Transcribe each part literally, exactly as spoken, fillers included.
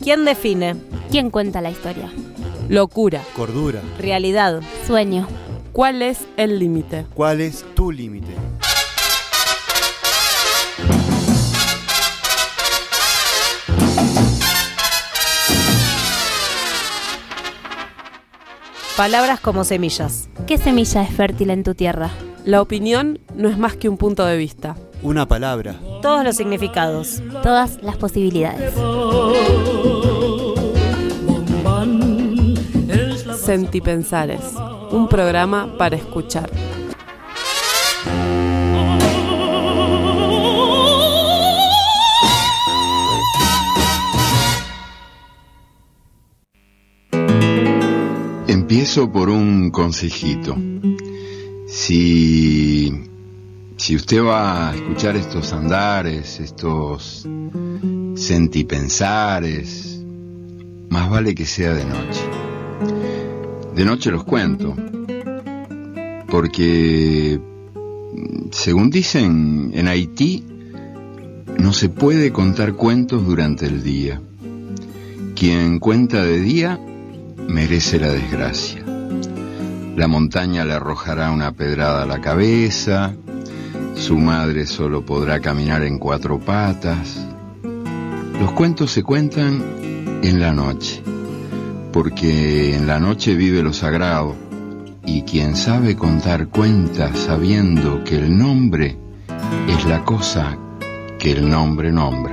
¿Quién define? ¿Quién cuenta la historia? Locura. Cordura. Realidad. Sueño. ¿Cuál es el límite? ¿Cuál es tu límite? Palabras como semillas. ¿Qué semilla es fértil en tu tierra? La opinión no es más que un punto de vista. Una palabra. Todos los significados. Todas las posibilidades. Sentipensares, un programa para escuchar. Empiezo por un consejito. Si, si usted va a escuchar estos andares, estos sentipensares, más vale que sea de noche. De noche los cuento, porque, según dicen, en Haití no se puede contar cuentos durante el día. Quien cuenta de día merece la desgracia. La montaña le arrojará una pedrada a la cabeza, su madre solo podrá caminar en cuatro patas. Los cuentos se cuentan en la noche, porque en la noche vive lo sagrado, y quien sabe contar cuentas sabiendo que el nombre es la cosa que el nombre nombra.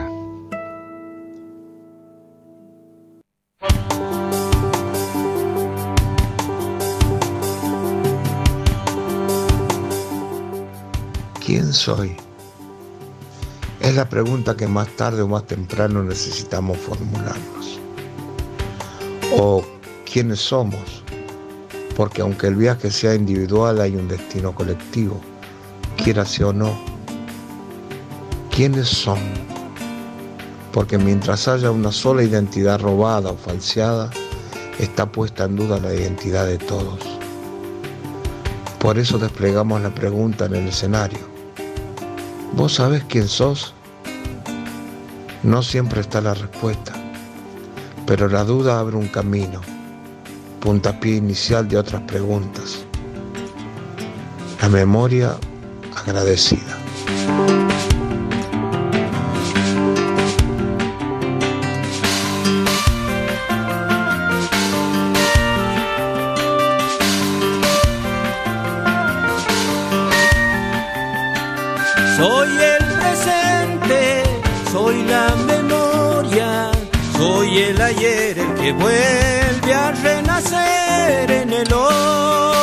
¿Quién soy? Es la pregunta que más tarde o más temprano necesitamos formularnos. O ¿quiénes somos? Porque aunque el viaje sea individual, hay un destino colectivo, quiera sea o no. ¿Quiénes son? Porque mientras haya una sola identidad robada o falseada, está puesta en duda la identidad de todos. Por eso desplegamos la pregunta en el escenario. ¿Vos sabés quién sos? No siempre está la respuesta, pero la duda abre un camino, puntapié inicial de otras preguntas. La memoria agradecida. Soy el presente, soy la memoria, soy el ayer, el que vuelve a renacer en el hoy.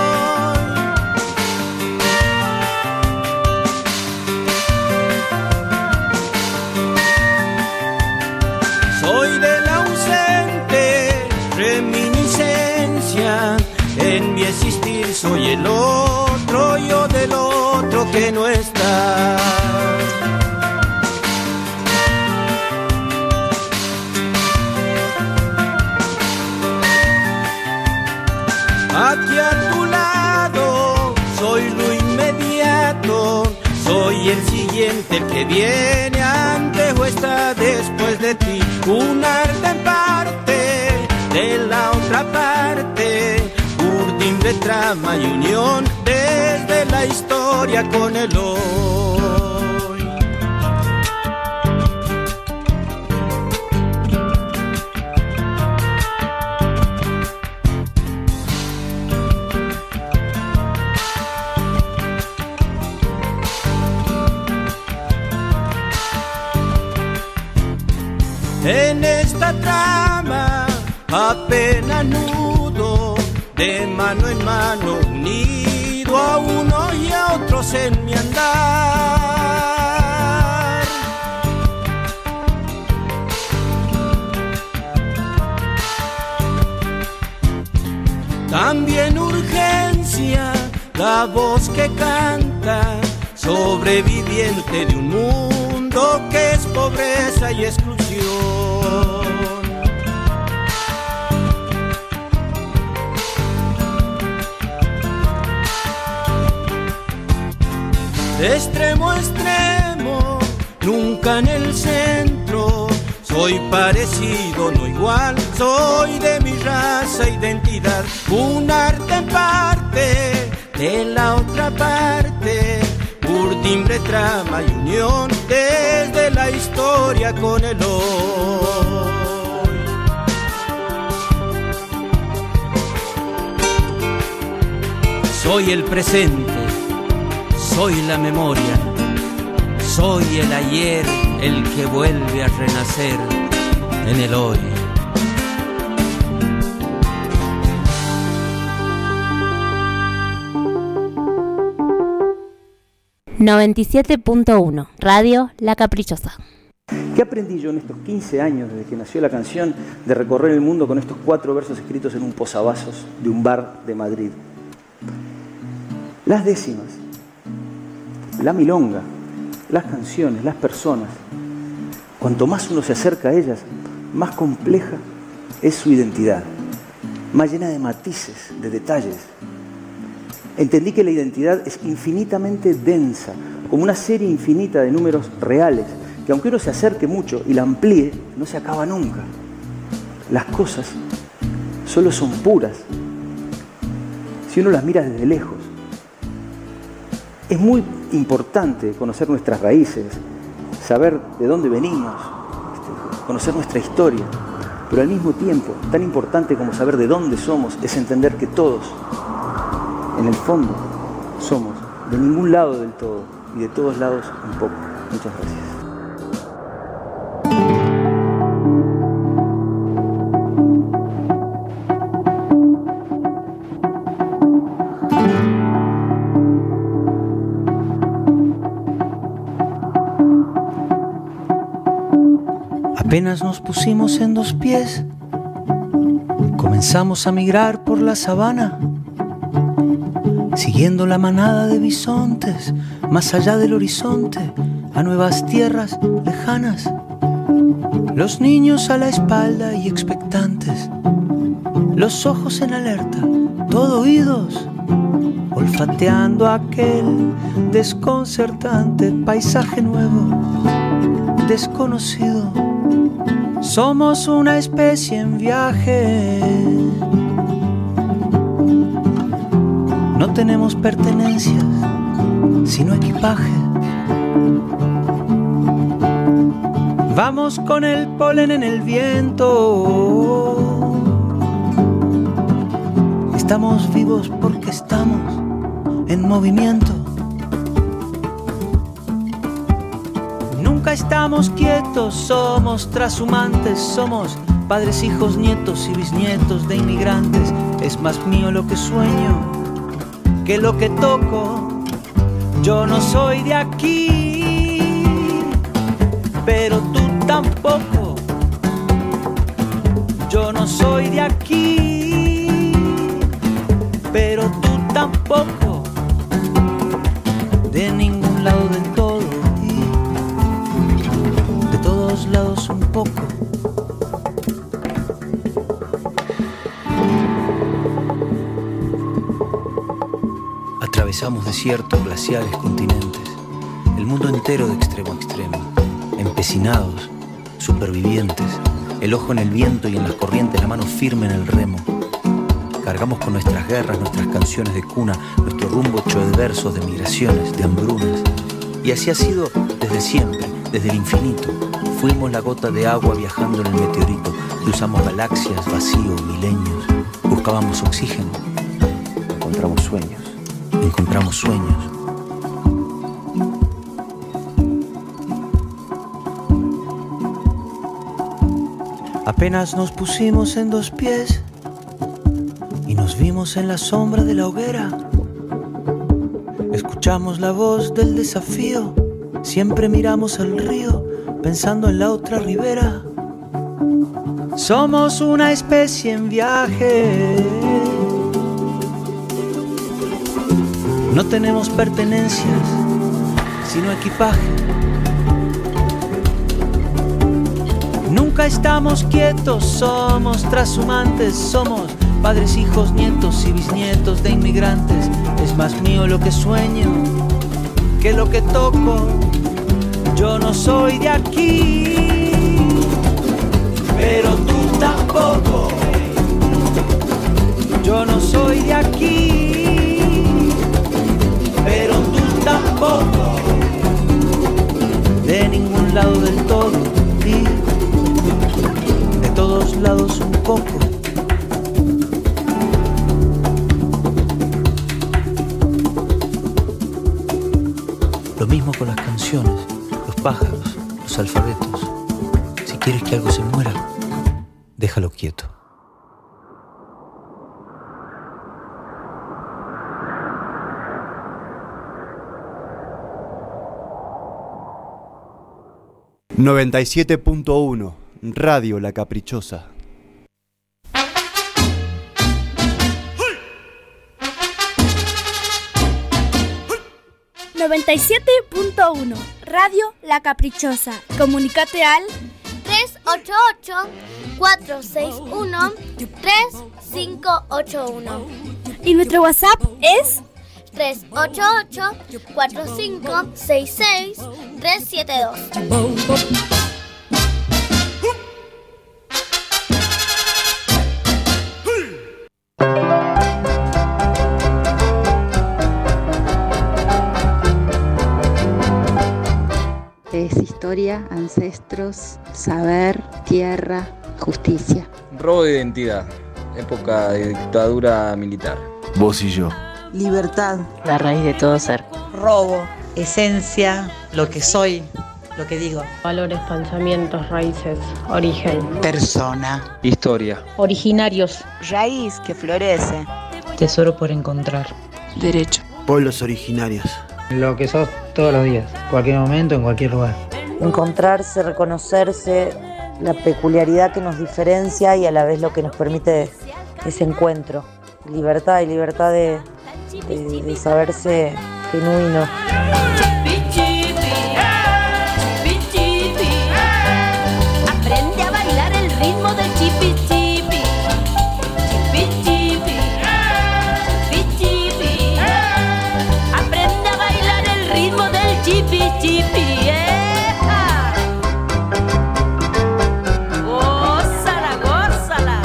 Soy del ausente, reminiscencia, en mi existir soy el otro, yo del otro que no está. Aquí a tu lado, soy lo inmediato, soy el siguiente, el que viene antes o está después de ti. Un arte en parte de la otra parte, urdín de trama y unión desde la historia con el hoy. En esta trama apenas nudo, de mano en mano unido a uno y a otros en mi andar. También urgencia, la voz que canta, sobreviviente de un mundo que es pobreza y exclusión. De extremo a extremo, nunca en el centro, soy parecido, igual. Soy de mi raza, identidad, un arte en parte de la otra parte. Por timbre, trama y unión, desde la historia con el hoy. Soy el presente, soy la memoria, soy el ayer, el que vuelve a renacer en el hoy. noventa y siete punto uno Radio La Caprichosa. ¿Qué aprendí yo en estos quince años desde que nació la canción de recorrer el mundo con estos cuatro versos escritos en un posavasos de un bar de Madrid? Las décimas, la milonga, las canciones, las personas. Cuanto más uno se acerca a ellas, más compleja es su identidad, más llena de matices, de detalles. Entendí que la identidad es infinitamente densa, como una serie infinita de números reales, que aunque uno se acerque mucho y la amplíe, no se acaba nunca. Las cosas solo son puras si uno las mira desde lejos. Es muy importante conocer nuestras raíces, saber de dónde venimos, conocer nuestra historia, pero al mismo tiempo, tan importante como saber de dónde somos, es entender que todos, en el fondo, somos de ningún lado del todo y de todos lados un poco. Muchas gracias. Apenas nos pusimos en dos pies, comenzamos a migrar por la sabana, siguiendo la manada de bisontes, más allá del horizonte, a nuevas tierras lejanas. Los niños a la espalda y expectantes, los ojos en alerta, todo oídos, olfateando aquel desconcertante paisaje nuevo, desconocido. Somos una especie en viaje. No tenemos pertenencias, sino equipaje. Vamos con el polen en el viento. Estamos vivos porque estamos en movimiento. Nunca estamos quietos, somos trashumantes, somos padres, hijos, nietos y bisnietos de inmigrantes. Es más mío lo que sueño que lo que toco. Yo no soy de aquí, pero tú tampoco. Yo no soy de aquí, pero tú tampoco. De ningún lado del todo y de todos lados un poco. Atravesamos desiertos, glaciares, continentes, el mundo entero de extremo a extremo, empecinados, supervivientes, el ojo en el viento y en las corrientes, la mano firme en el remo. Cargamos con nuestras guerras, nuestras canciones de cuna, nuestro rumbo hecho de versos, de migraciones, de hambrunas. Y así ha sido desde siempre, desde el infinito. Fuimos la gota de agua viajando en el meteorito, cruzamos galaxias, vacío, milenios, buscábamos oxígeno, encontramos sueños. Encontramos sueños. Apenas nos pusimos en dos pies y nos vimos en la sombra de la hoguera. Escuchamos la voz del desafío, siempre miramos al río pensando en la otra ribera. Somos una especie en viaje. No tenemos pertenencias, sino equipaje. Nunca estamos quietos, somos trashumantes, somos padres, hijos, nietos y bisnietos de inmigrantes. Es más mío lo que sueño que lo que toco. Yo no soy de aquí, pero tú tampoco. tampoco. Yo no soy de aquí, pero tú tampoco. De ningún lado del todo y de todos lados un poco. Lo mismo con las canciones, los pájaros, los alfabetos. Si quieres que algo se muera, déjalo quieto. noventa y siete punto uno Radio La Caprichosa. noventa y siete punto uno Radio La Caprichosa. Comunícate al tres ocho ocho, cuatro seis uno, tres cinco ocho uno. Y nuestro WhatsApp es tres ocho ocho, cuatro cinco seis seis, tres siete dos. Es historia, ancestros, saber, tierra, justicia. Robo de identidad, época de dictadura militar. Vos y yo. Libertad. La raíz de todo ser. Robo. Esencia, lo que soy, lo que digo. Valores, pensamientos, raíces, origen. Persona. Historia. Originarios. Raíz que florece. Tesoro por encontrar. Derecho. Pueblos originarios. Lo que sos todos los días, cualquier momento, en cualquier lugar. Encontrarse, reconocerse, la peculiaridad que nos diferencia y a la vez lo que nos permite ese encuentro. Libertad y libertad de, de, de saberse genuino. Aprende a bailar el ritmo del chipi chipi. Chipi chipi. Chipi chipi. Aprende a bailar el ritmo del chipi chipi. Gózala, gózala.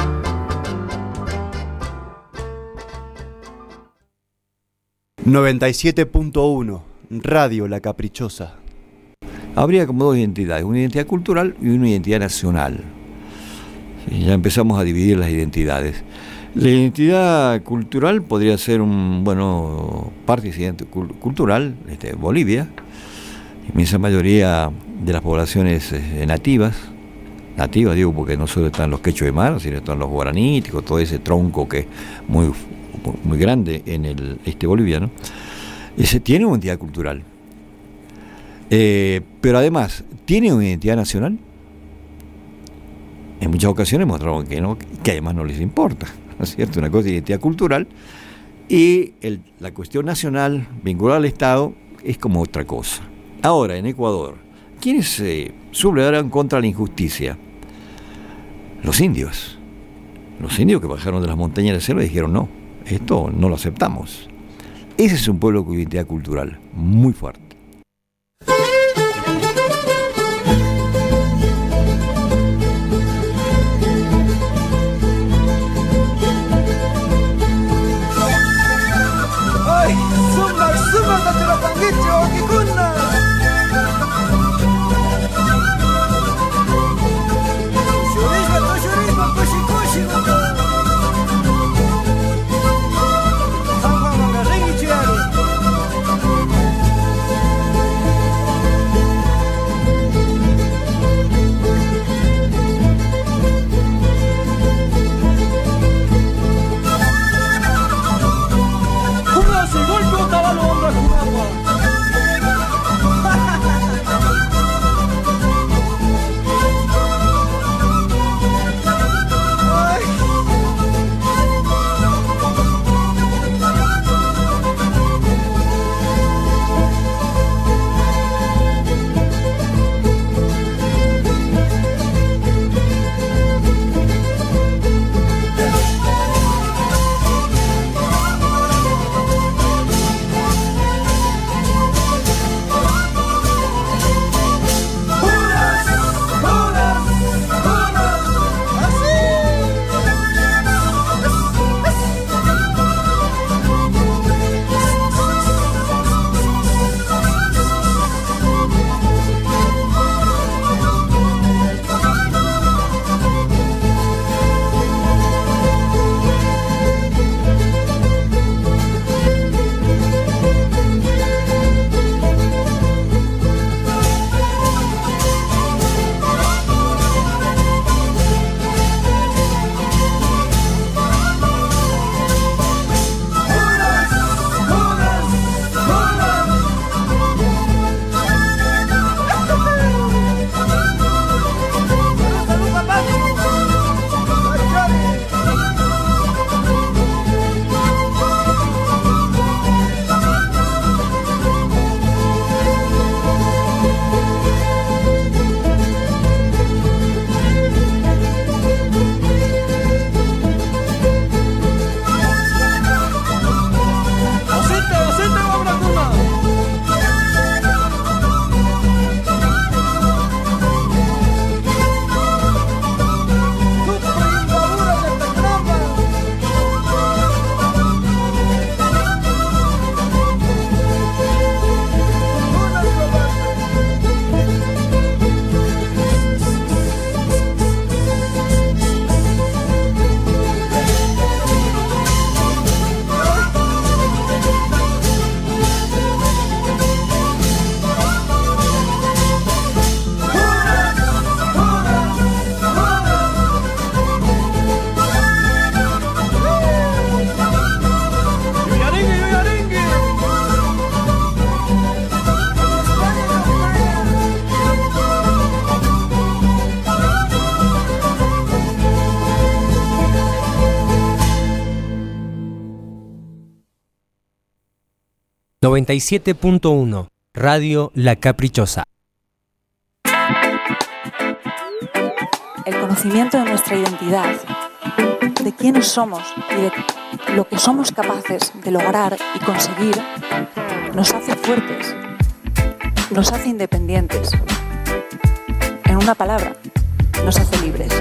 noventa y siete punto uno Radio La Caprichosa. Habría como dos identidades, una identidad cultural y una identidad nacional. Sí, ya empezamos a dividir las identidades. La identidad cultural podría ser un, bueno, parte cultural, este, Bolivia, inmensa mayoría de las poblaciones eh, nativas, nativas digo porque no solo están los quechua de mar, sino están los guaraníticos, todo ese tronco que es muy, muy grande en el este boliviano, ese tiene una identidad cultural. Eh, pero además, ¿tiene una identidad nacional? En muchas ocasiones mostraron que no, que además no les importa, ¿no es cierto? Una cosa es identidad cultural y el, la cuestión nacional vinculada al Estado es como otra cosa. Ahora, en Ecuador, ¿quiénes se eh, sublevaron contra la injusticia? Los indios. Los indios que bajaron de las montañas del selva y dijeron no, esto no lo aceptamos. Ese es un pueblo con identidad cultural muy fuerte. ¡Ay! ¡Suma, suma, Tachirapanguicho, Kikuna! ¡Shurisma, toshurisma, kushi, kushi, kushi! Sangwa, manga, rengi, chiari. noventa y siete punto uno, Radio La Caprichosa. El conocimiento de nuestra identidad, de quiénes somos y de lo que somos capaces de lograr y conseguir, nos hace fuertes, nos hace independientes. En una palabra, nos hace libres.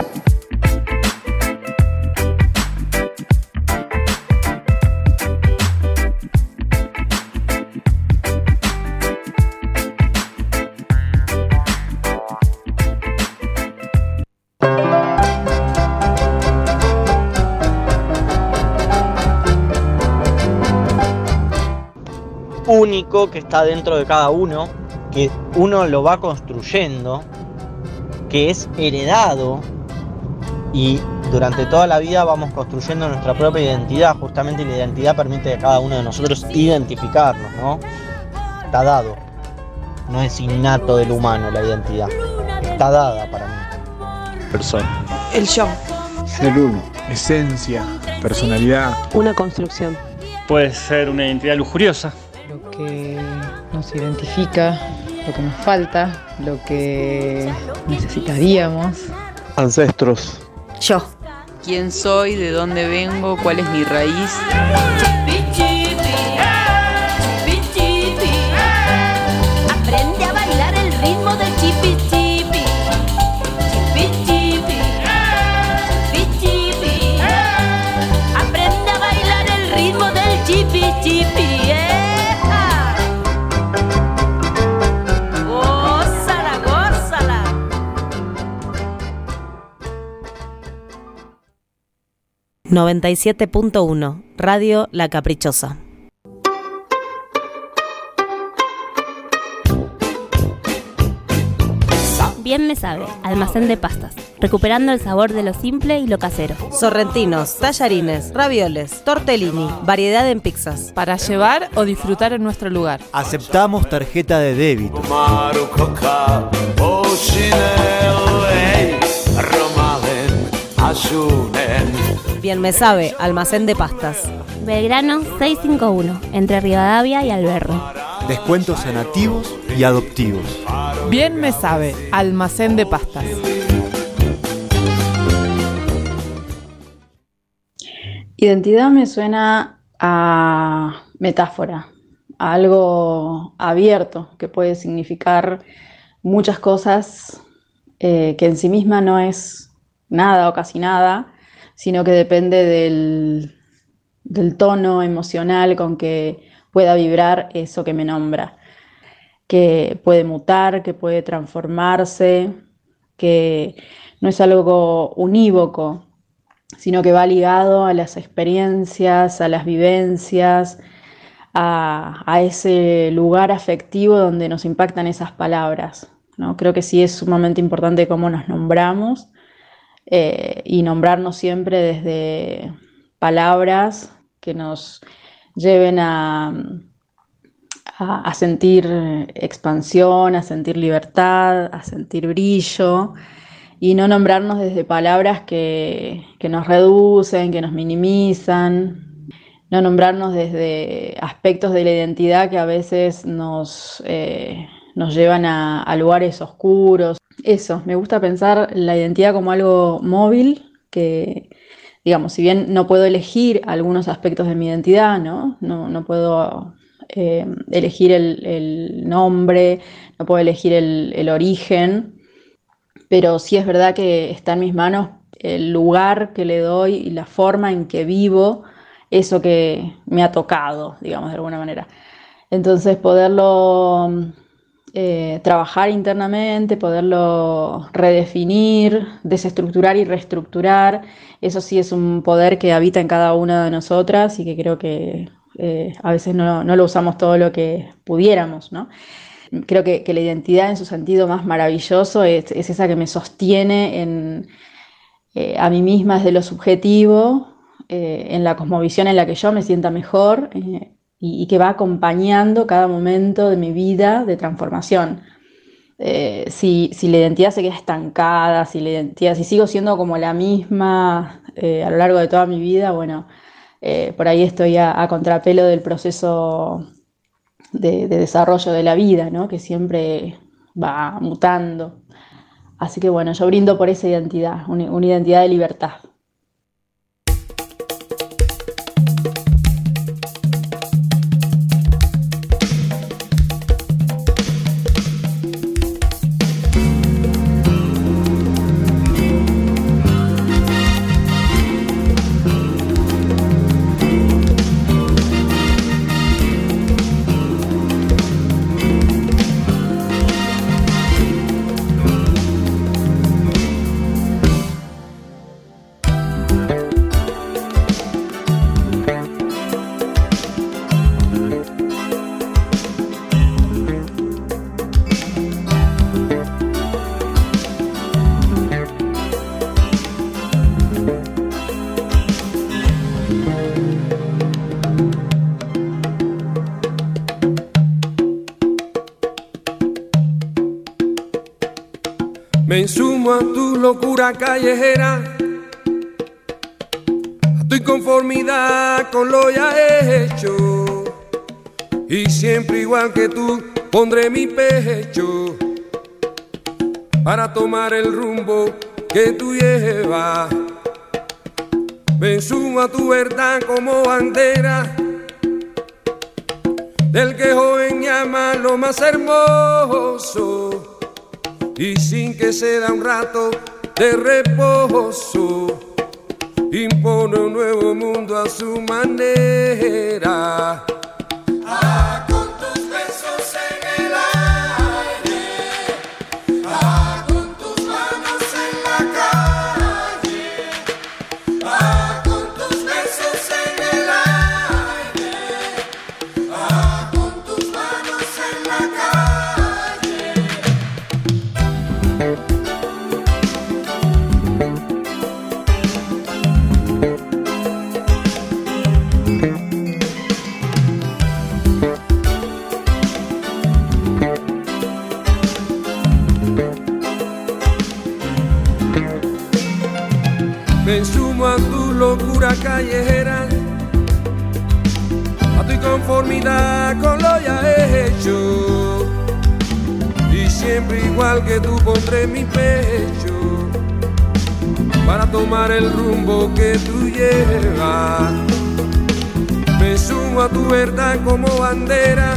Único que está dentro de cada uno, que uno lo va construyendo, que es heredado y durante toda la vida vamos construyendo nuestra propia identidad, justamente la identidad permite a cada uno de nosotros identificarnos, ¿no? Está dado, no es innato del humano la identidad, está dada para mí. Persona. El yo. Ser uno. Esencia. Personalidad. Una construcción. Puede ser una identidad lujuriosa. Lo que nos identifica, lo que nos falta, lo que necesitaríamos. Ancestros. Yo. ¿Quién soy? ¿De dónde vengo? ¿Cuál es mi raíz? Aprende a bailar el ritmo del chipi chipi. Chipi chipi. Chipi chipi. Aprende a bailar el ritmo del chipi chipi. Gózala, gózala. noventa y siete punto uno, Radio La Caprichosa. Bien me sabe, almacén de pastas, recuperando el sabor de lo simple y lo casero. Sorrentinos, tallarines, ravioles, tortellini, variedad en pizzas. Para llevar o disfrutar en nuestro lugar. Aceptamos tarjeta de débito. Bien me sabe, almacén de pastas. Belgrano seiscientos cincuenta y uno, entre Rivadavia y Alberro. Descuentos en nativos y adoptivos. Bien me sabe, almacén de pastas. Identidad me suena a metáfora, a algo abierto que puede significar muchas cosas, eh, que en sí misma no es nada o casi nada, sino que depende del, del tono emocional con que pueda vibrar eso que me nombra, que puede mutar, que puede transformarse, que no es algo unívoco, sino que va ligado a las experiencias, a las vivencias, a, a ese lugar afectivo donde nos impactan esas palabras, ¿no? Creo que sí es sumamente importante cómo nos nombramos, eh, y nombrarnos siempre desde palabras que nos lleven a, a, a sentir expansión, a sentir libertad, a sentir brillo, y no nombrarnos desde palabras que, que nos reducen, que nos minimizan, no nombrarnos desde aspectos de la identidad que a veces nos, eh, nos llevan a, a lugares oscuros. Eso, me gusta pensar la identidad como algo móvil, que, digamos, si bien no puedo elegir algunos aspectos de mi identidad, no, no, no puedo eh, elegir el, el nombre, no puedo elegir el, el origen, pero sí es verdad que está en mis manos el lugar que le doy y la forma en que vivo eso que me ha tocado, digamos, de alguna manera. Entonces, poderlo eh, trabajar internamente, poderlo redefinir, desestructurar y reestructurar, eso sí es un poder que habita en cada una de nosotras y que creo que eh, a veces no, no lo usamos todo lo que pudiéramos, ¿no? Creo que, que la identidad en su sentido más maravilloso es, es esa que me sostiene en, eh, a mí misma desde lo subjetivo, eh, en la cosmovisión en la que yo me sienta mejor, eh, y, y que va acompañando cada momento de mi vida de transformación. Eh, si, si la identidad se queda estancada, si la identidad, si sigo siendo como la misma eh, a lo largo de toda mi vida, bueno, eh, por ahí estoy a, a contrapelo del proceso de, de desarrollo de la vida, ¿no? Que siempre va mutando. Así que bueno, yo brindo por esa identidad, una, una identidad de libertad. Me insumo a tu locura callejera, a tu inconformidad con lo ya hecho, y siempre igual que tú pondré mi pecho para tomar el rumbo que tú llevas. Me insumo a tu verdad como bandera del que joven llama lo más hermoso, y sin que se da un rato de reposo, impone un nuevo mundo a su manera. Ah, con tus besos en el aire, ah, con tus manos en la calle, ah, con tus besos en el aire, ah, con tus manos en la Me insumo a tu locura callejera, a tu inconformidad con lo ya hecho, y siempre igual que tú pondré mi pecho para tomar el rumbo que tú llevas. Me sumo a tu verdad como bandera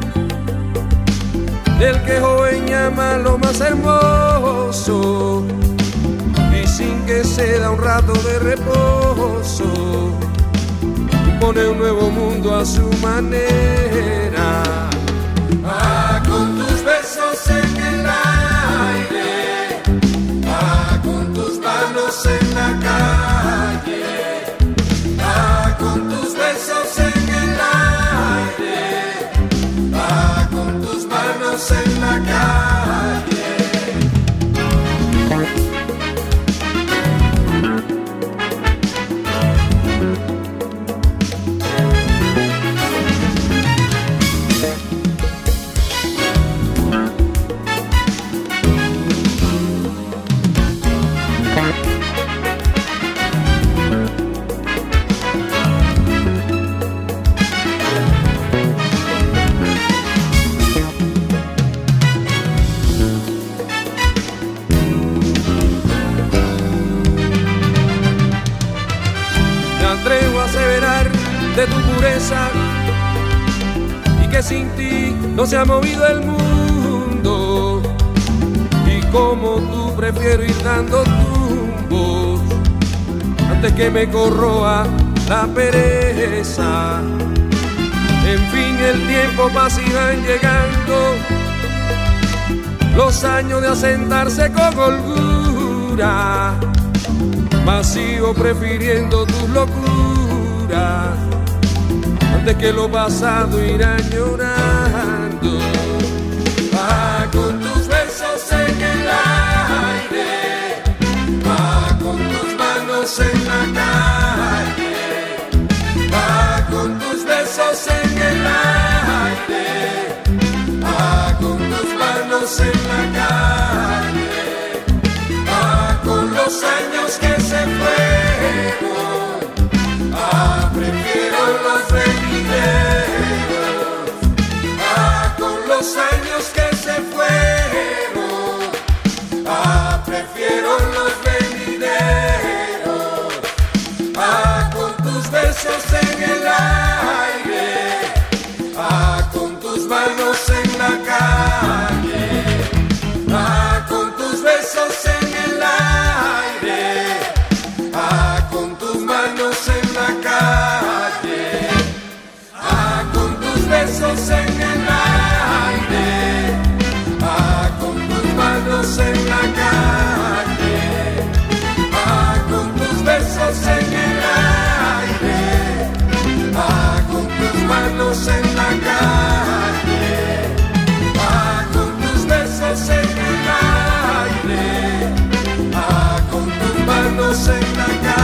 del que joven llama lo más hermoso, y sin que se da un rato de reposo, pone un nuevo mundo a su manera. Ah, con tus besos en el aire, ah, con tus manos en la calle, ah, con tus besos en el aire, ah, con tus manos en la calle. De tu pureza, y que sin ti no se ha movido el mundo, y como tú prefiero ir dando tumbos antes que me corroa la pereza. En fin, el tiempo pasa y van llegando los años de asentarse con holgura, mas sigo prefiriendo tus locuras antes que lo pasado ir añorando. Ah, con tus besos en el aire, ah, con tus manos en la calle, ah, con tus besos en el aire, ah, con tus manos en la calle, ah, con los años que se fueron, ah, prefiero los venideros, manos en la calle, va con tus besos en el aire, va con tus manos en la calle, va con tus besos en el aire, va con tus manos en la calle.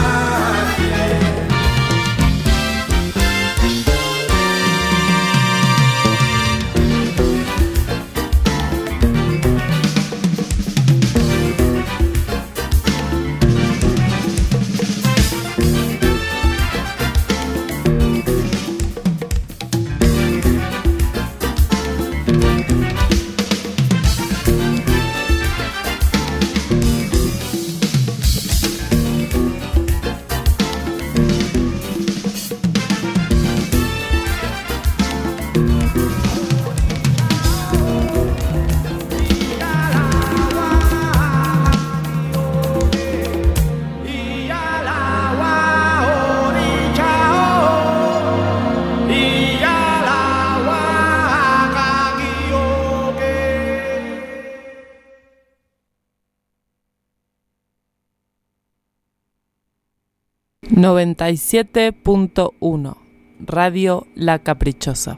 noventa y siete punto uno Radio La Caprichosa.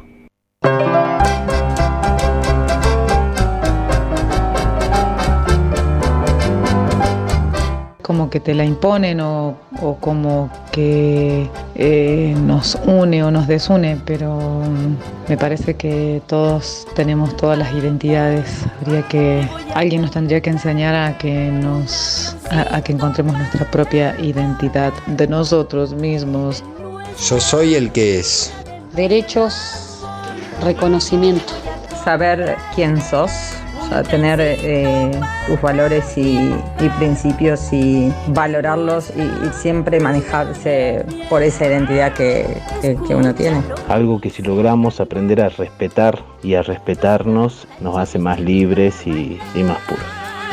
Como que te la imponen o, o como que eh, nos une o nos desune, pero um, me parece que todos tenemos todas las identidades. Habría que, alguien nos tendría que enseñar a que nos, a, a que encontremos nuestra propia identidad de nosotros mismos. Yo soy el que es. Derechos, reconocimiento. Saber quién sos. A tener eh, tus valores y, y principios y valorarlos y, y siempre manejarse por esa identidad que, que, que uno tiene. Algo que si logramos aprender a respetar y a respetarnos nos hace más libres y, y más puros.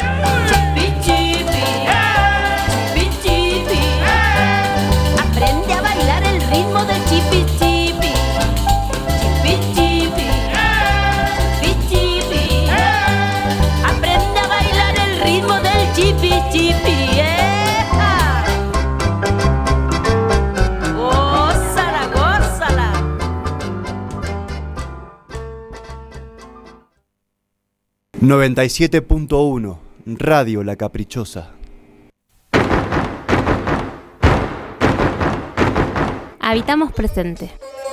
Aprende a bailar el ritmo del chipi chipi. Chipi chipi. Aprende a bailar el ritmo del chipi chipi, yeah. Gózala, gózala. noventa y siete punto uno Radio La Caprichosa. Habitamos presente.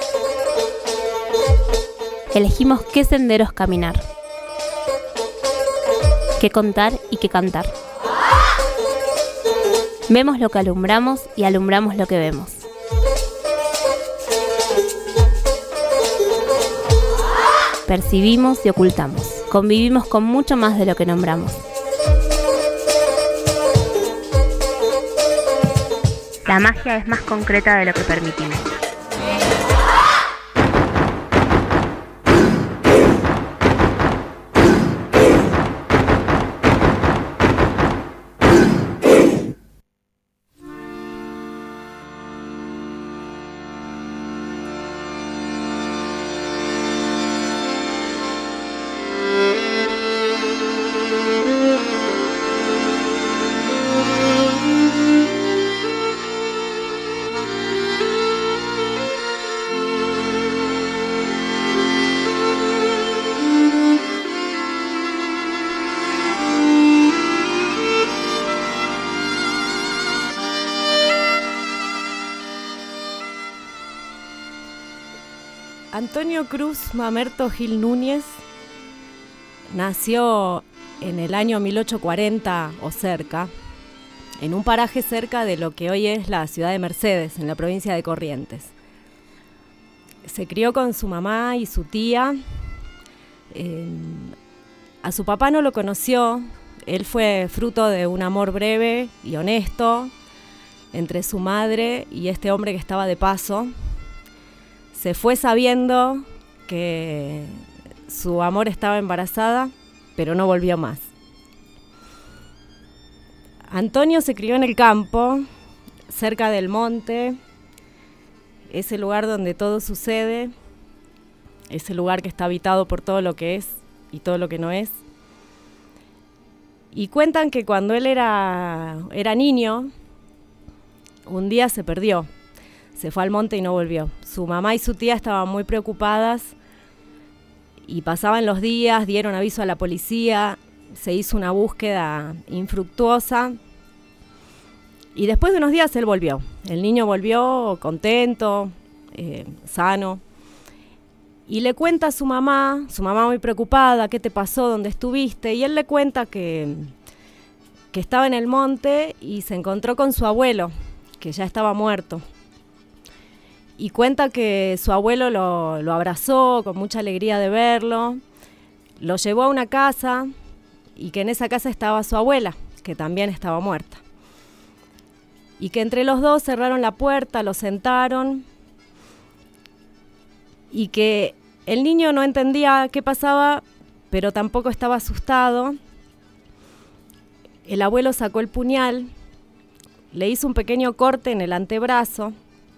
Elegimos qué senderos caminar, qué contar y qué cantar. Vemos lo que alumbramos y alumbramos lo que vemos. Percibimos y ocultamos. Convivimos con mucho más de lo que nombramos. La magia es más concreta de lo que permitimos. Antonio Cruz Mamerto Gil Núñez nació en el año mil ochocientos cuarenta o cerca, en un paraje cerca de lo que hoy es la ciudad de Mercedes, en la provincia de Corrientes. Se crió con su mamá y su tía. Eh, a su papá no lo conoció. Él fue fruto de un amor breve y honesto entre su madre y este hombre que estaba de paso. Se fue sabiendo que su amor estaba embarazada, pero no volvió más. Antonio se crió en el campo, cerca del monte, ese lugar donde todo sucede, ese lugar que está habitado por todo lo que es y todo lo que no es. Y cuentan que cuando él era, era niño, un día se perdió. Se fue al monte y no volvió. Su mamá y su tía estaban muy preocupadas y pasaban los días, dieron aviso a la policía, se hizo una búsqueda infructuosa y después de unos días él volvió. El niño volvió contento, eh, sano, y le cuenta a su mamá, su mamá muy preocupada, ¿qué te pasó? ¿Dónde estuviste? Y él le cuenta que, que estaba en el monte y se encontró con su abuelo, que ya estaba muerto. Y cuenta que su abuelo lo, lo abrazó con mucha alegría de verlo, lo llevó a una casa y que en esa casa estaba su abuela, que también estaba muerta. Y que entre los dos cerraron la puerta, lo sentaron y que el niño no entendía qué pasaba, pero tampoco estaba asustado. El abuelo sacó el puñal, le hizo un pequeño corte en el antebrazo.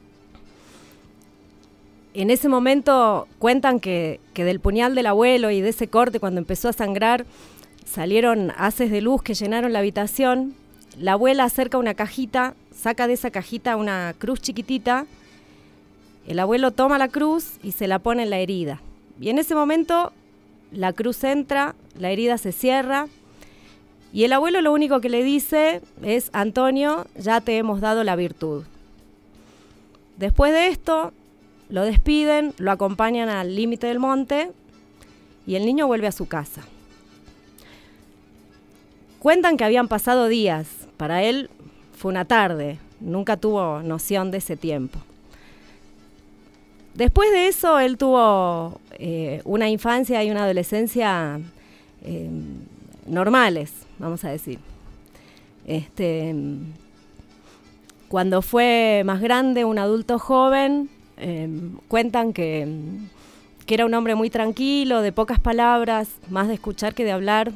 En ese momento cuentan que, que del puñal del abuelo y de ese corte, cuando empezó a sangrar, salieron haces de luz que llenaron la habitación. La abuela acerca una cajita, saca de esa cajita una cruz chiquitita. El abuelo toma la cruz y se la pone en la herida. Y en ese momento la cruz entra, la herida se cierra. Y el abuelo lo único que le dice es: Antonio, ya te hemos dado la virtud. Después de esto, lo despiden, lo acompañan al límite del monte y el niño vuelve a su casa. Cuentan que habían pasado días, para él fue una tarde, nunca tuvo noción de ese tiempo. Después de eso, él tuvo eh, una infancia y una adolescencia eh, normales, vamos a decir. Este, cuando fue más grande, un adulto joven, Eh, cuentan que, que era un hombre muy tranquilo, de pocas palabras, más de escuchar que de hablar,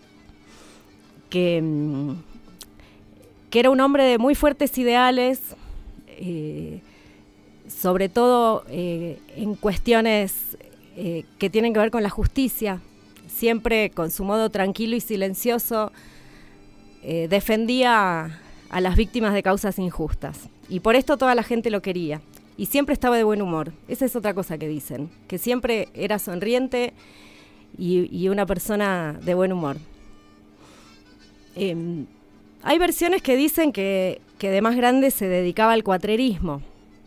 que, que era un hombre de muy fuertes ideales, eh, sobre todo eh, en cuestiones eh, que tienen que ver con la justicia. Siempre con su modo tranquilo y silencioso eh, defendía a las víctimas de causas injustas, y por esto toda la gente lo quería. Y siempre estaba de buen humor. Esa es otra cosa que dicen, que siempre era sonriente y, y una persona de buen humor. Eh, hay versiones que dicen que, que de más grande se dedicaba al cuatrerismo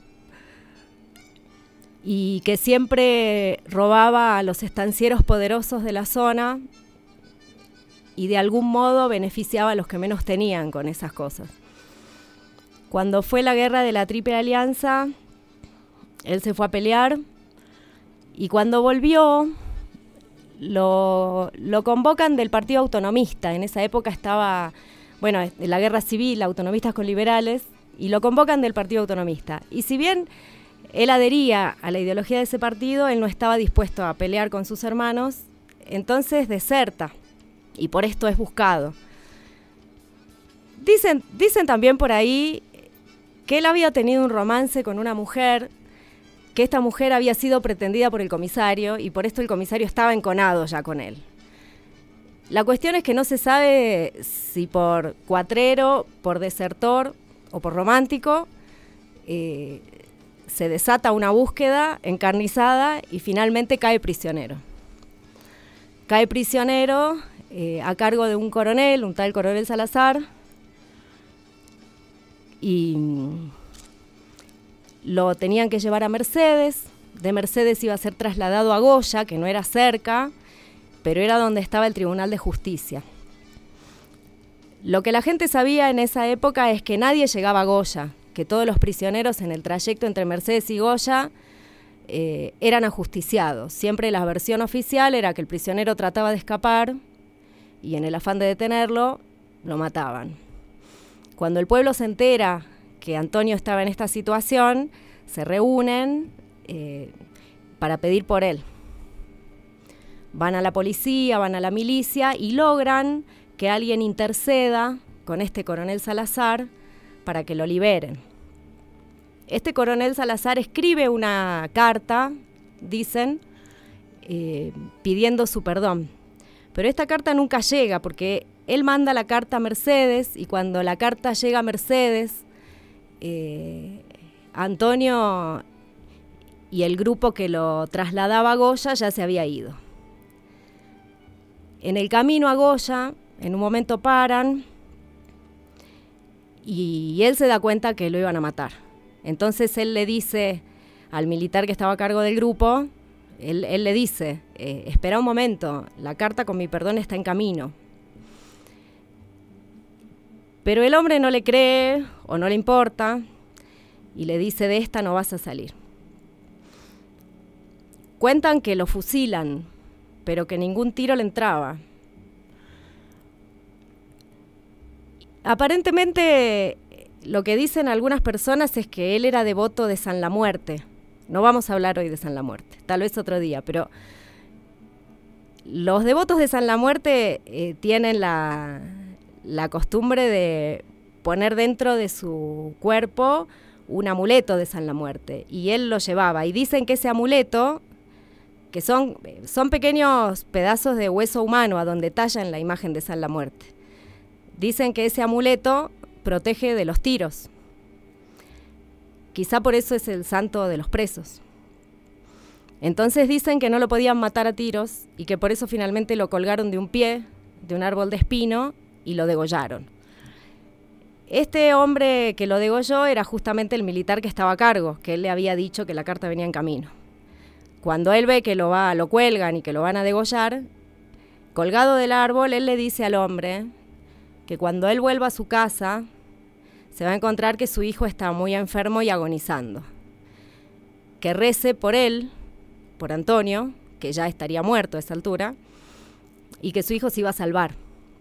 y que siempre robaba a los estancieros poderosos de la zona y de algún modo beneficiaba a los que menos tenían con esas cosas. Cuando fue la guerra de la Triple Alianza, él se fue a pelear y cuando volvió lo, lo convocan del Partido Autonomista. En esa época estaba, bueno, en la guerra civil, autonomistas con liberales, y lo convocan del Partido Autonomista. Y si bien él adhería a la ideología de ese partido, él no estaba dispuesto a pelear con sus hermanos, entonces deserta y por esto es buscado. Dicen, dicen también por ahí que él había tenido un romance con una mujer, que esta mujer había sido pretendida por el comisario y por esto el comisario estaba enconado ya con él. La cuestión es que no se sabe si por cuatrero, por desertor o por romántico eh, se desata una búsqueda encarnizada y finalmente cae prisionero. Cae prisionero eh, a cargo de un coronel, un tal coronel Salazar, y lo tenían que llevar a Mercedes. De Mercedes iba a ser trasladado a Goya, que no era cerca, pero era donde estaba el Tribunal de Justicia. Lo que la gente sabía en esa época es que nadie llegaba a Goya, que todos los prisioneros en el trayecto entre Mercedes y Goya eh, eran ajusticiados. Siempre la versión oficial era que el prisionero trataba de escapar y en el afán de detenerlo, lo mataban. Cuando el pueblo se entera que Antonio estaba en esta situación, se reúnen eh, para pedir por él. Van a la policía, van a la milicia y logran que alguien interceda con este coronel Salazar para que lo liberen. Este coronel Salazar escribe una carta, dicen, eh, pidiendo su perdón. Pero esta carta nunca llega porque él manda la carta a Mercedes y cuando la carta llega a Mercedes, eh, Antonio y el grupo que lo trasladaba a Goya ya se había ido. En el camino a Goya, en un momento paran y él se da cuenta que lo iban a matar. Entonces él le dice al militar que estaba a cargo del grupo, él, él le dice, eh, espera un momento, la carta con mi perdón está en camino. Pero el hombre no le cree o no le importa y le dice, de esta no vas a salir. Cuentan que lo fusilan, pero que ningún tiro le entraba. Aparentemente, lo que dicen algunas personas es que él era devoto de San La Muerte. No vamos a hablar hoy de San La Muerte, tal vez otro día, pero los devotos de San La Muerte eh, tienen la, la costumbre de poner dentro de su cuerpo un amuleto de San La Muerte, y él lo llevaba. Y dicen que ese amuleto, que son, son pequeños pedazos de hueso humano a donde tallan la imagen de San La Muerte, dicen que ese amuleto protege de los tiros. Quizá por eso es el santo de los presos. Entonces dicen que no lo podían matar a tiros y que por eso finalmente lo colgaron de un pie, de un árbol de espino, y lo degollaron. Este hombre que lo degolló era justamente el militar que estaba a cargo, que él le había dicho que la carta venía en camino. Cuando él ve que lo, va, lo cuelgan y que lo van a degollar, colgado del árbol, él le dice al hombre que cuando él vuelva a su casa se va a encontrar que su hijo está muy enfermo y agonizando. Que rece por él, por Antonio, que ya estaría muerto a esa altura, y que su hijo se iba a salvar.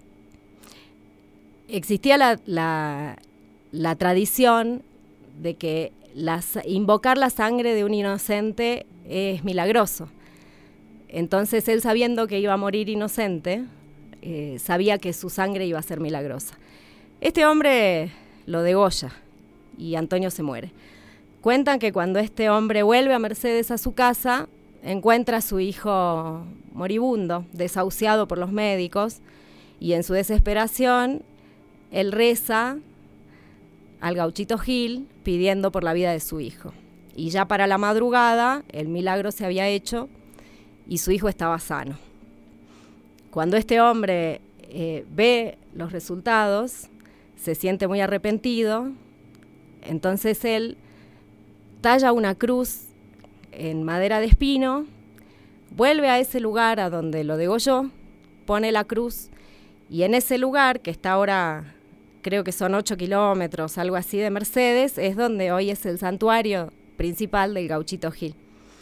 Existía la, la, la tradición de que las, invocar la sangre de un inocente es milagroso. Entonces él, sabiendo que iba a morir inocente, eh, sabía que su sangre iba a ser milagrosa. Este hombre lo degolla y Antonio se muere. Cuentan que cuando este hombre vuelve a Mercedes a su casa, encuentra a su hijo moribundo, desahuciado por los médicos, y en su desesperación él reza al Gauchito Gil pidiendo por la vida de su hijo. Y ya para la madrugada el milagro se había hecho y su hijo estaba sano. Cuando este hombre eh, ve los resultados, se siente muy arrepentido, entonces él talla una cruz en madera de espino, vuelve a ese lugar a donde lo degolló, pone la cruz, y en ese lugar, que está ahora, creo que son ocho kilómetros, algo así, de Mercedes, es donde hoy es el santuario principal del Gauchito Gil.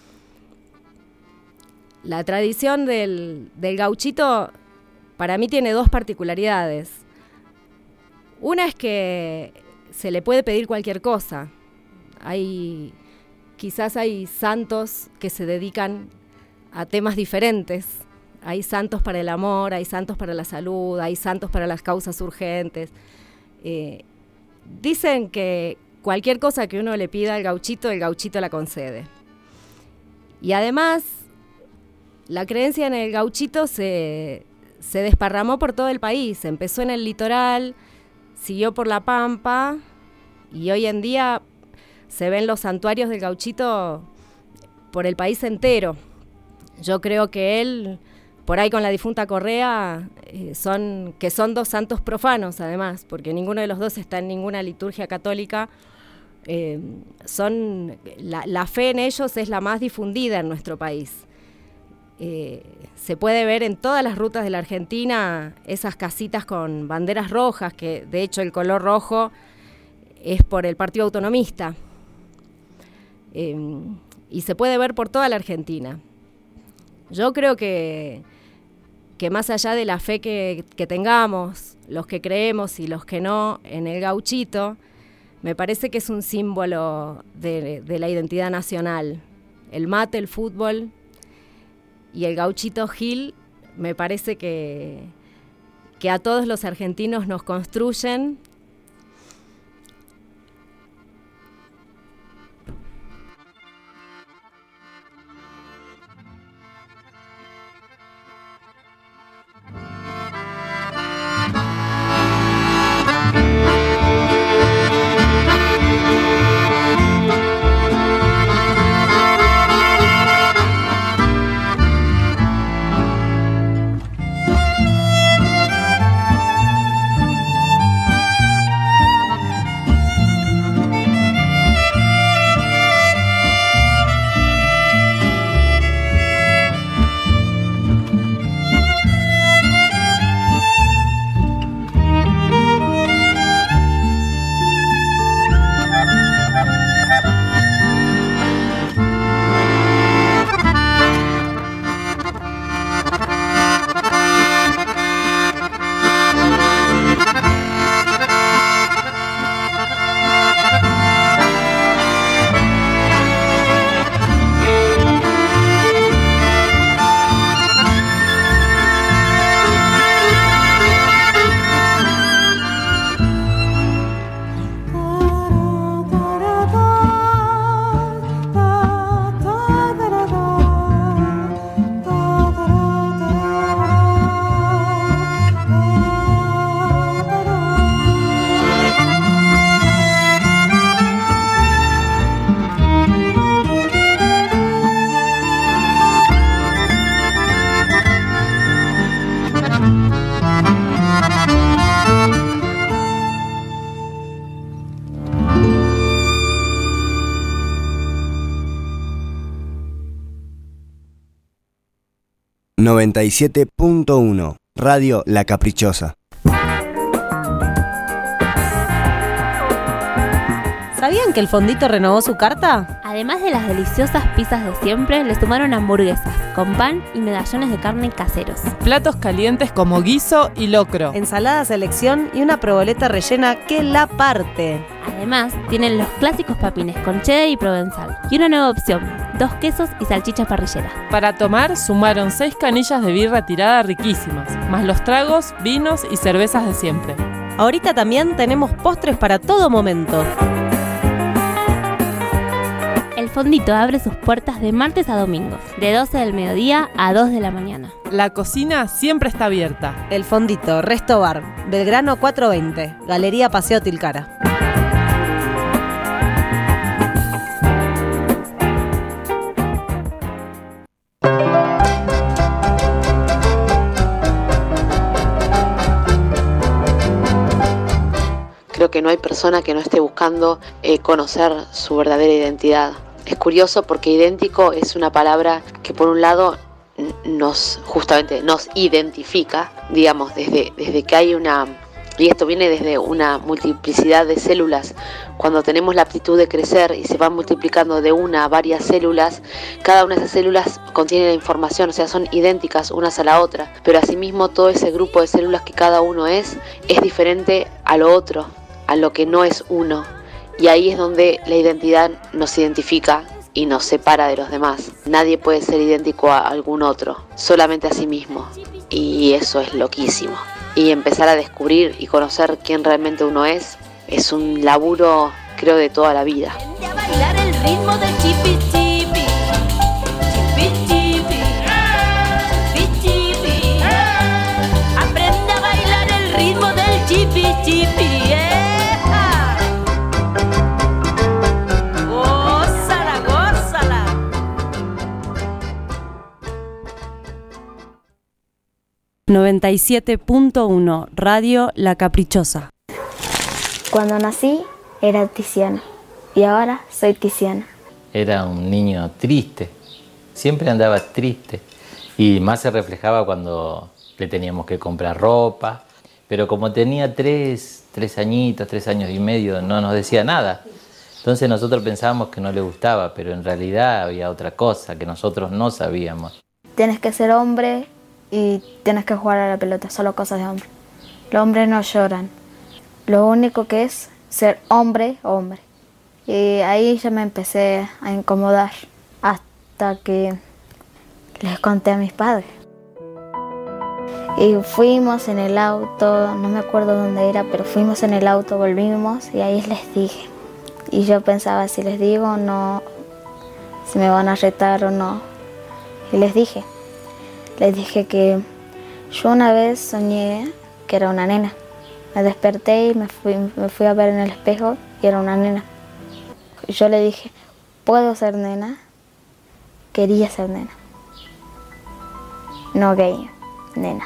La tradición del, del gauchito para mí tiene dos particularidades. Una es que se le puede pedir cualquier cosa. Hay, quizás hay santos que se dedican a temas diferentes. Hay santos para el amor, hay santos para la salud, hay santos para las causas urgentes. Eh, dicen que cualquier cosa que uno le pida al gauchito, el gauchito la concede. Y además, la creencia en el gauchito se, se desparramó por todo el país. Empezó en el litoral, siguió por la Pampa, y hoy en día se ven los santuarios del gauchito por el país entero. Yo creo que él, por ahí con la difunta Correa, eh, son, que son dos santos profanos además, porque ninguno de los dos está en ninguna liturgia católica. Eh, son, la, la fe en ellos es la más difundida en nuestro país. Eh, se puede ver en todas las rutas de la Argentina esas casitas con banderas rojas, que de hecho el color rojo es por el Partido Autonomista. Eh, y se puede ver por toda la Argentina. Yo creo que, que más allá de la fe que, que tengamos, los que creemos y los que no, en el gauchito, me parece que es un símbolo de, de la identidad nacional. El mate, el fútbol y el Gauchito Gil, me parece que, que a todos los argentinos nos construyen. noventa y siete punto uno, Radio La Caprichosa. ¿Sabían que el Fondito renovó su carta? Además de las deliciosas pizzas de siempre, le sumaron hamburguesas con pan y medallones de carne caseros. Platos calientes como guiso y locro. Ensalada selección y una proboleta rellena que la parte. Además, tienen los clásicos papines con cheddar y provenzal. Y una nueva opción, dos quesos y salchichas parrilleras. Para tomar, sumaron seis canillas de birra tirada riquísimas, más los tragos, vinos y cervezas de siempre. Ahorita también tenemos postres para todo momento. El Fondito abre sus puertas de martes a domingos, de doce del mediodía a dos de la mañana. La cocina siempre está abierta. El Fondito, Resto Bar, Belgrano cuatrocientos veinte, Galería Paseo Tilcara. Creo que no hay persona que no esté buscando eh, conocer su verdadera identidad. Es curioso porque idéntico es una palabra que por un lado nos justamente nos identifica, digamos, desde, desde que hay una, y esto viene desde una multiplicidad de células. Cuando tenemos la aptitud de crecer y se van multiplicando de una a varias células, cada una de esas células contiene la información, o sea, son idénticas unas a la otra, pero asimismo todo ese grupo de células que cada uno es, es diferente a lo otro, a lo que no es uno. Y ahí es donde la identidad nos identifica y nos separa de los demás. Nadie puede ser idéntico a algún otro, solamente a sí mismo. Y eso es loquísimo. Y empezar a descubrir y conocer quién realmente uno es, es un laburo, creo, de toda la vida. Aprende a bailar el ritmo del chipi chipi. Chipi chipi. Chipi chipi. Aprende a bailar el ritmo del chipi chipi. noventa y siete punto uno, Radio La Caprichosa. Cuando nací era Tiziana y ahora soy Tiziana. Era un niño triste, siempre andaba triste y más se reflejaba cuando le teníamos que comprar ropa, pero como tenía tres, tres añitos, tres años y medio, no nos decía nada. Entonces nosotros pensábamos que no le gustaba, pero en realidad había otra cosa que nosotros no sabíamos. Tienes que ser hombre y tienes que jugar a la pelota, solo cosas de hombre. Los hombres no lloran. Lo único que es ser hombre, hombre. Y ahí ya me empecé a incomodar hasta que les conté a mis padres. Y fuimos en el auto, no me acuerdo dónde era, pero fuimos en el auto, volvimos y ahí les dije. Y yo pensaba si les digo o no, si me van a retar o no. Y les dije. Les dije que yo una vez soñé que era una nena. Me desperté y me fui, me fui a ver en el espejo y era una nena. Yo le dije, ¿puedo ser nena? Quería ser nena. No gay, nena.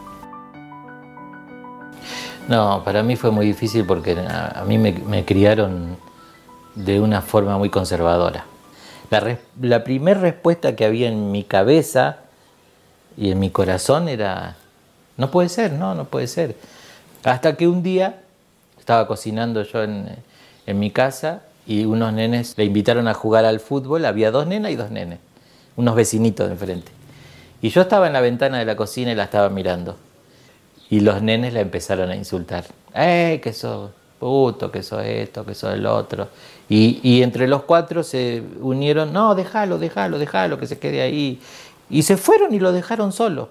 No, para mí fue muy difícil porque a, a mí me, me criaron de una forma muy conservadora. La, res, la primera respuesta que había en mi cabeza y en mi corazón era, no puede ser, no, no puede ser. Hasta que un día estaba cocinando yo en, en mi casa y unos nenes le invitaron a jugar al fútbol, había dos nenas y dos nenes, unos vecinitos de enfrente. Y yo estaba en la ventana de la cocina y la estaba mirando. Y los nenes la empezaron a insultar. ¡Eh, que sos puto, que sos esto, que sos el otro! Y, y entre los cuatro se unieron, no, déjalo, déjalo, déjalo, que se quede ahí. Y se fueron y lo dejaron solo.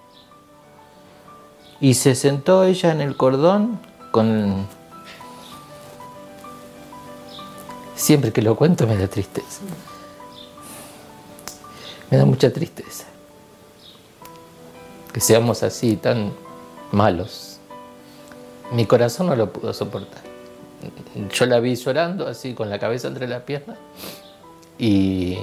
Y se sentó ella en el cordón con... Siempre que lo cuento me da tristeza. Me da mucha tristeza. Que seamos así, tan malos. Mi corazón no lo pudo soportar. Yo la vi llorando así, con la cabeza entre las piernas. Y...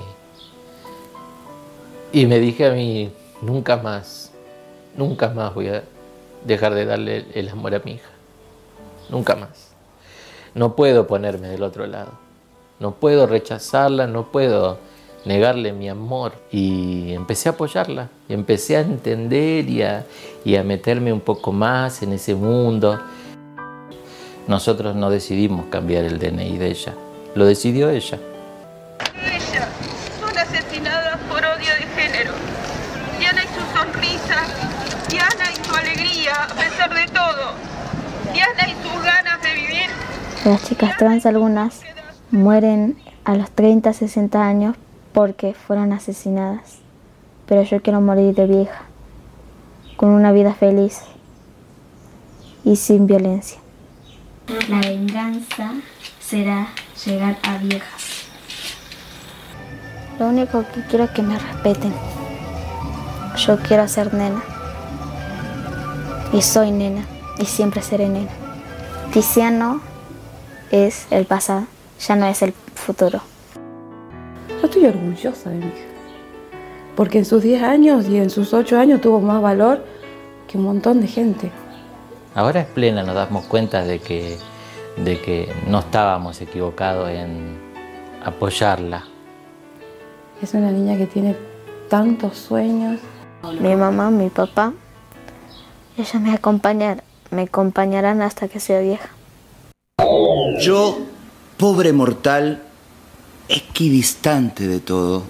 Y me dije a mí, nunca más, nunca más voy a dejar de darle el amor a mi hija. Nunca más. No puedo ponerme del otro lado. No puedo rechazarla, no puedo negarle mi amor. Y empecé a apoyarla, y empecé a entender y a, y a meterme un poco más en ese mundo. Nosotros no decidimos cambiar el D N I de ella, lo decidió ella. Ellas son asesinadas por odio de género. Diana y su sonrisa, Diana y su alegría a pesar de todo, Diana y sus ganas de vivir. Las chicas trans, algunas, mueren a los treinta, sesenta años porque fueron asesinadas. Pero yo quiero morir de vieja, con una vida feliz y sin violencia. La venganza será llegar a viejas. Lo único que quiero es que me respeten. Yo quiero ser nena. Y soy nena. Y siempre seré nena. Tiziano es el pasado, ya no es el futuro. Yo estoy orgullosa de mi hija. Porque en sus diez años y en sus ocho años tuvo más valor que un montón de gente. Ahora es plena, nos damos cuenta de que, de que no estábamos equivocados en apoyarla. Es una niña que tiene tantos sueños. Mi mamá, mi papá, ellos me acompañarán, me acompañarán hasta que sea vieja. Yo, pobre mortal, equidistante de todo.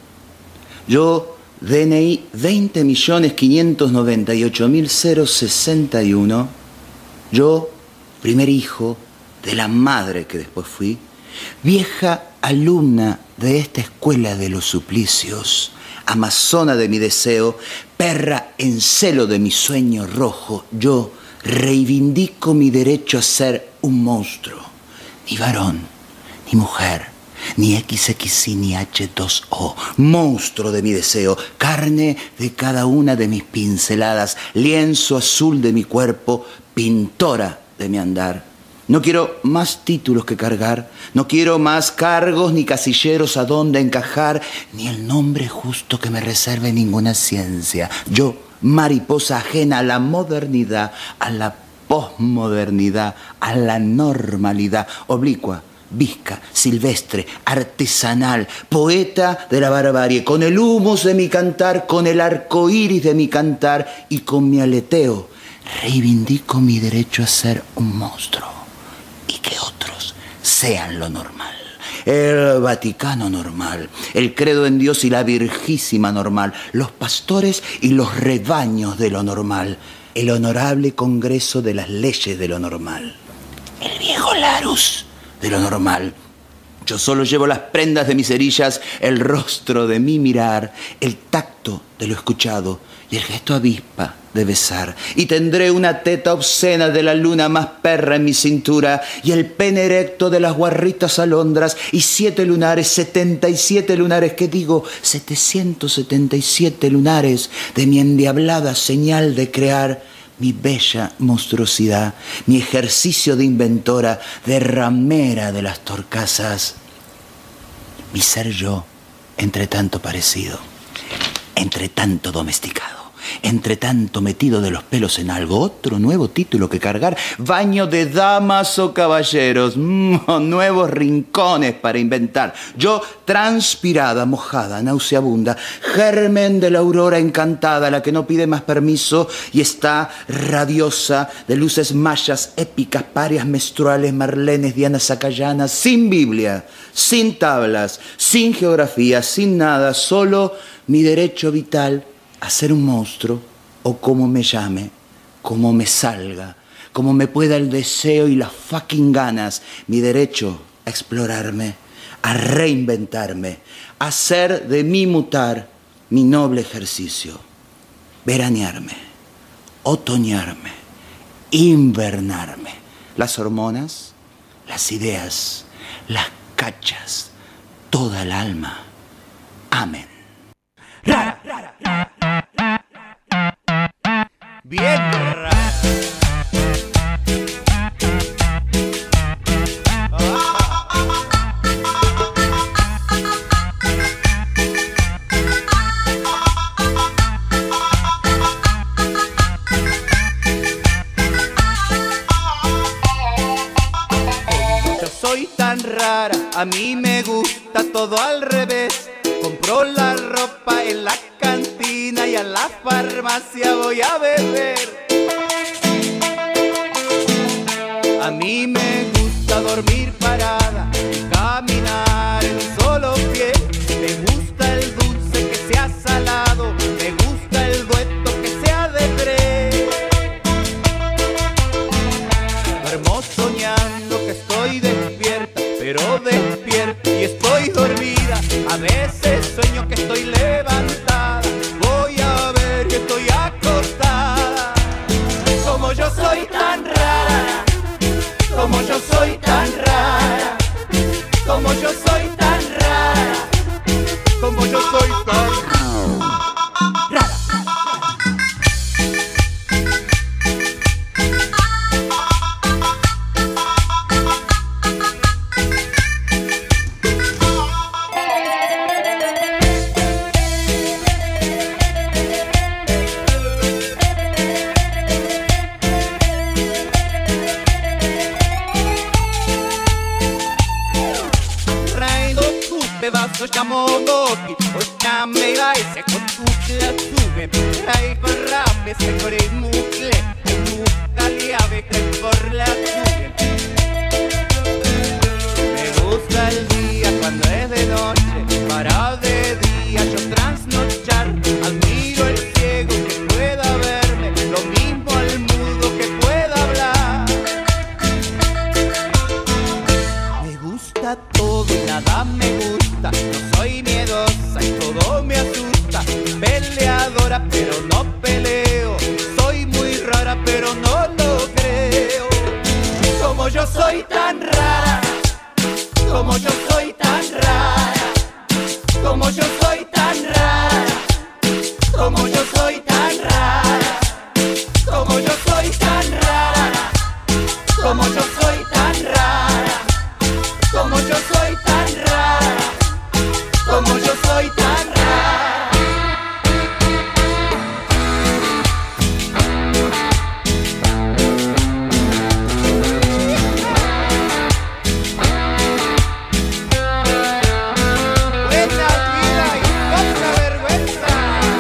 Yo, D N I veinte millones quinientos noventa y ocho mil sesenta y uno. Yo, primer hijo de la madre que después fui, vieja alumna de esta escuela de los suplicios, amazona de mi deseo, perra en celo de mi sueño rojo, yo reivindico mi derecho a ser un monstruo, ni varón, ni mujer, ni equis equis i, ni hache dos o, monstruo de mi deseo, carne de cada una de mis pinceladas, lienzo azul de mi cuerpo, pintora de mi andar. No quiero más títulos que cargar, no quiero más cargos ni casilleros a donde encajar, ni el nombre justo que me reserve ninguna ciencia. Yo, mariposa ajena a la modernidad, a la posmodernidad, a la normalidad, oblicua, visca, silvestre, artesanal, poeta de la barbarie, con el humus de mi cantar, con el arco iris de mi cantar y con mi aleteo, reivindico mi derecho a ser un monstruo y que otros sean lo normal. El Vaticano normal, el credo en Dios y la Virgísima normal, los pastores y los rebaños de lo normal, el honorable Congreso de las leyes de lo normal, el viejo Larus de lo normal. Yo solo llevo las prendas de mis cerillas, el rostro de mi mirar, el tacto de lo escuchado y el gesto avispa de besar. Y tendré una teta obscena de la luna más perra en mi cintura y el pene erecto de las guarritas alondras y siete lunares, setenta y siete lunares, que digo, setecientos setenta y siete lunares de mi endiablada señal de crear mi bella monstruosidad, mi ejercicio de inventora, de ramera de las torcasas, mi ser yo, entre tanto parecido, entre tanto domesticado, entre tanto metido de los pelos en algo, otro nuevo título que cargar, baño de damas o caballeros, mm, nuevos rincones para inventar. Yo, transpirada, mojada, nauseabunda, germen de la aurora encantada, la que no pide más permiso y está radiosa de luces mayas, épicas, parias menstruales, marlenes, dianas sacayanas, sin Biblia, sin tablas, sin geografía, sin nada, solo mi derecho vital a ser un monstruo, o como me llame, como me salga, como me pueda el deseo y las fucking ganas, mi derecho a explorarme, a reinventarme, a hacer de mí mutar mi noble ejercicio, veranearme, otoñarme, invernarme, las hormonas, las ideas, las cachas, toda el alma. Amén. Rara, rara, rara. Bien rara. Yo soy tan rara, a mí me gusta todo al revés. Compro la ropa en la cantina y a la farmacia voy a beber. A mí me gusta dormir parada y caminar en un solo pie. Me gusta el dulce que sea salado, me gusta el dueto que sea de tres. Duermo soñando que estoy despierta, pero despierta y estoy dormida. A veces sueño que estoy levantada, voy a ver que estoy acostada. Como yo soy tan rara, como yo soy tan rara, como yo soy tan rara, como yo soy tan rara. Llamo Doki, ośmiamy rajse, kotutla sube, raj corrame, se corre mucle, nunca liave, creen por la sube. Me gusta el día cuando es de noche, para de día yo trasnochar, admiro el ciego que pueda verme, lo mismo al mudo que pueda hablar. Me gusta todo y nada me gusta, no soy miedosa y todo me asusta, peleadora pero no peleo, soy muy rara pero no lo creo. Como yo soy tan rara, como yo soy tan rara, como yo soy tan rara, como yo soy tan rara, como yo soy tan rara, como yo soy tan rara, como yo soy tan rara, como yo soy tan rara. Buena vida y poca vergüenza.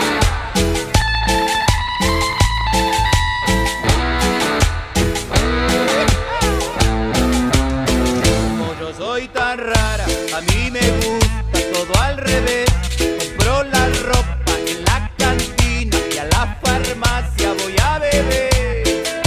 Como yo soy tan rara, a mí me gusta todo al revés. Compro la ropa en la cantina y a la farmacia voy a beber.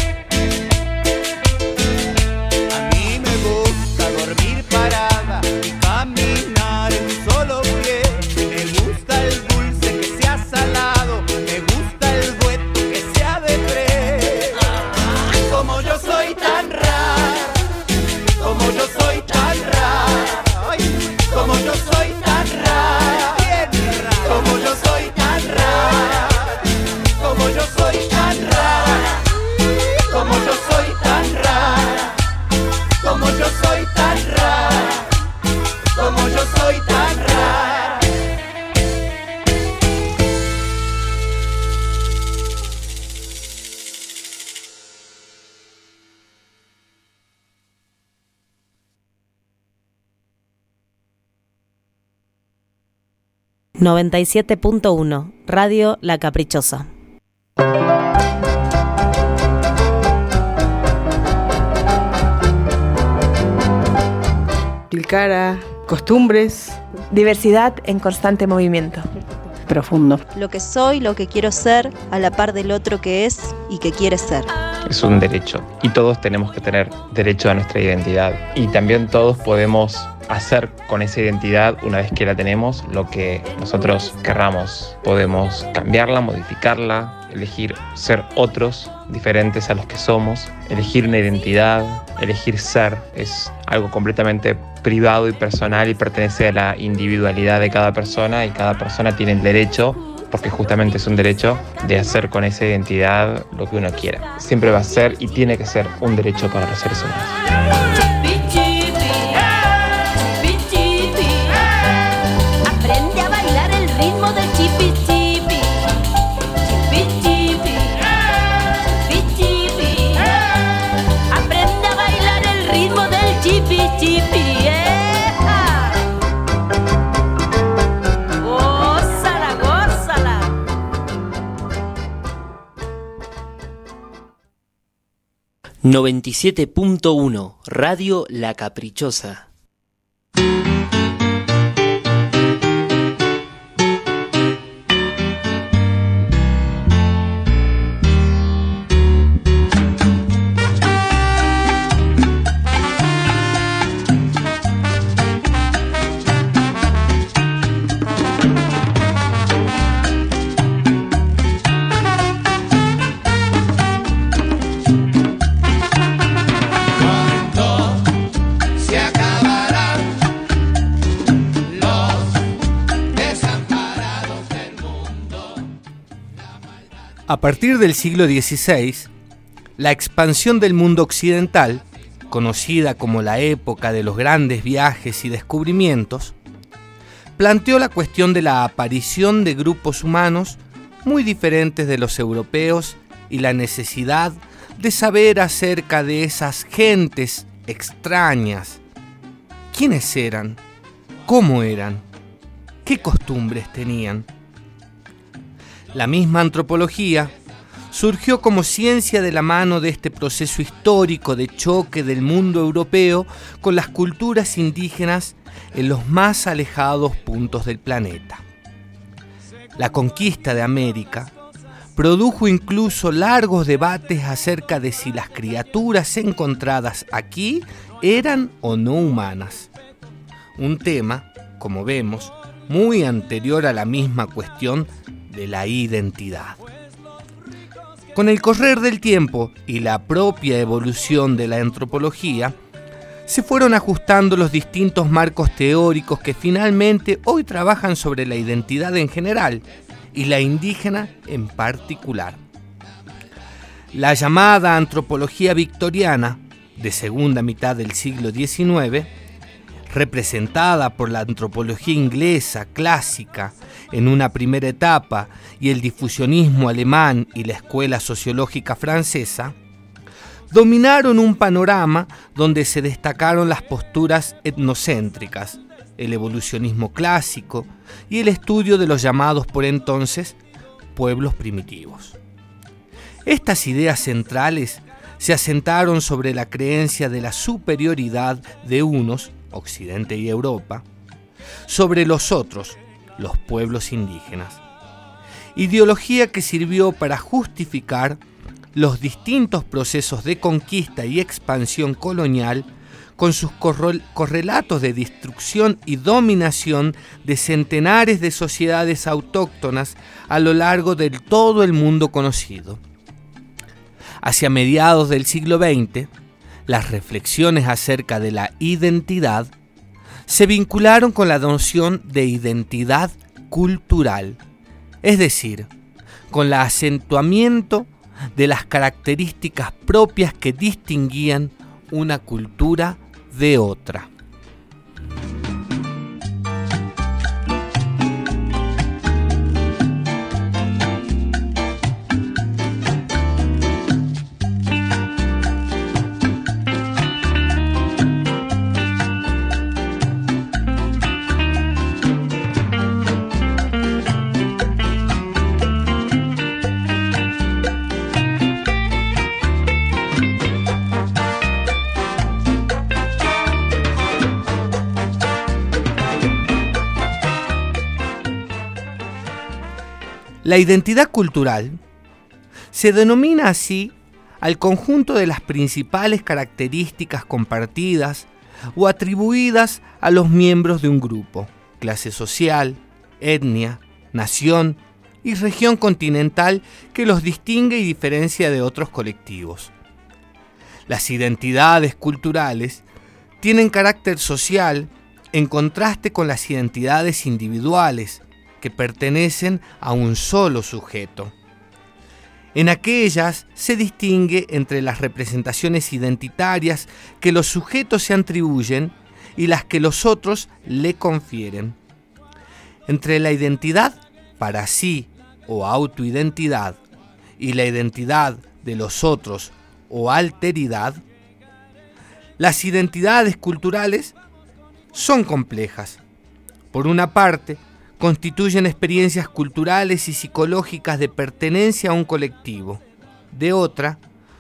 A mí me gusta dormir parada y caminar en un solo pie. Me gusta el dulce que sea salado, me gusta el dueto que sea de tres. Como yo soy tan rara, como yo soy tan rara, ay, como yo soy tan rara, como yo soy tan rara, como yo soy tan rara, como yo soy tan rara, como yo soy tan rara, como yo soy tan rara. noventa y siete punto uno, Radio La Caprichosa. Cara, costumbres. Diversidad en constante movimiento. Profundo. Lo que soy, lo que quiero ser, a la par del otro que es y que quiere ser. Es un derecho y todos tenemos que tener derecho a nuestra identidad y también todos podemos hacer con esa identidad, una vez que la tenemos, lo que nosotros querramos. Podemos cambiarla, modificarla, elegir ser otros diferentes a los que somos, elegir una identidad, elegir ser. Es algo completamente privado y personal y pertenece a la individualidad de cada persona, y cada persona tiene el derecho, porque justamente es un derecho, de hacer con esa identidad lo que uno quiera. Siempre va a ser y tiene que ser un derecho para los seres humanos. Aprende a bailar el ritmo del chipi chipi. Chipi chipi. Chipi chipi. Aprende a bailar el ritmo del chipi chipi. ¡Eja! noventa y siete punto uno Radio La Caprichosa. A partir del siglo dieciséis, la expansión del mundo occidental, conocida como la época de los grandes viajes y descubrimientos, planteó la cuestión de la aparición de grupos humanos muy diferentes de los europeos y la necesidad de saber acerca de esas gentes extrañas. ¿Quiénes eran? ¿Cómo eran? ¿Qué costumbres tenían? La misma antropología surgió como ciencia de la mano de este proceso histórico de choque del mundo europeo con las culturas indígenas en los más alejados puntos del planeta. La conquista de América produjo incluso largos debates acerca de si las criaturas encontradas aquí eran o no humanas. Un tema, como vemos, muy anterior a la misma cuestión de la identidad. Con el correr del tiempo y la propia evolución de la antropología, se fueron ajustando los distintos marcos teóricos que finalmente hoy trabajan sobre la identidad en general y la indígena en particular. La llamada antropología victoriana, de segunda mitad del siglo diecinueve, representada por la antropología inglesa clásica en una primera etapa y el difusionismo alemán y la escuela sociológica francesa, dominaron un panorama donde se destacaron las posturas etnocéntricas, el evolucionismo clásico y el estudio de los llamados por entonces pueblos primitivos. Estas ideas centrales se asentaron sobre la creencia de la superioridad de unos, Occidente y Europa, sobre los otros, los pueblos indígenas. Ideología que sirvió para justificar los distintos procesos de conquista y expansión colonial con sus correlatos de destrucción y dominación de centenares de sociedades autóctonas a lo largo de todo el mundo conocido. Hacia mediados del siglo veinte, las reflexiones acerca de la identidad se vincularon con la noción de identidad cultural, es decir, con el acentuamiento de las características propias que distinguían una cultura de otra. La identidad cultural se denomina así al conjunto de las principales características compartidas o atribuidas a los miembros de un grupo, clase social, etnia, nación y región continental que los distingue y diferencia de otros colectivos. Las identidades culturales tienen carácter social en contraste con las identidades individuales, que pertenecen a un solo sujeto. En aquellas se distingue entre las representaciones identitarias que los sujetos se atribuyen y las que los otros le confieren. Entre la identidad para sí o autoidentidad y la identidad de los otros o alteridad, las identidades culturales son complejas. Por una parte, constituyen experiencias culturales y psicológicas de pertenencia a un colectivo. De otra,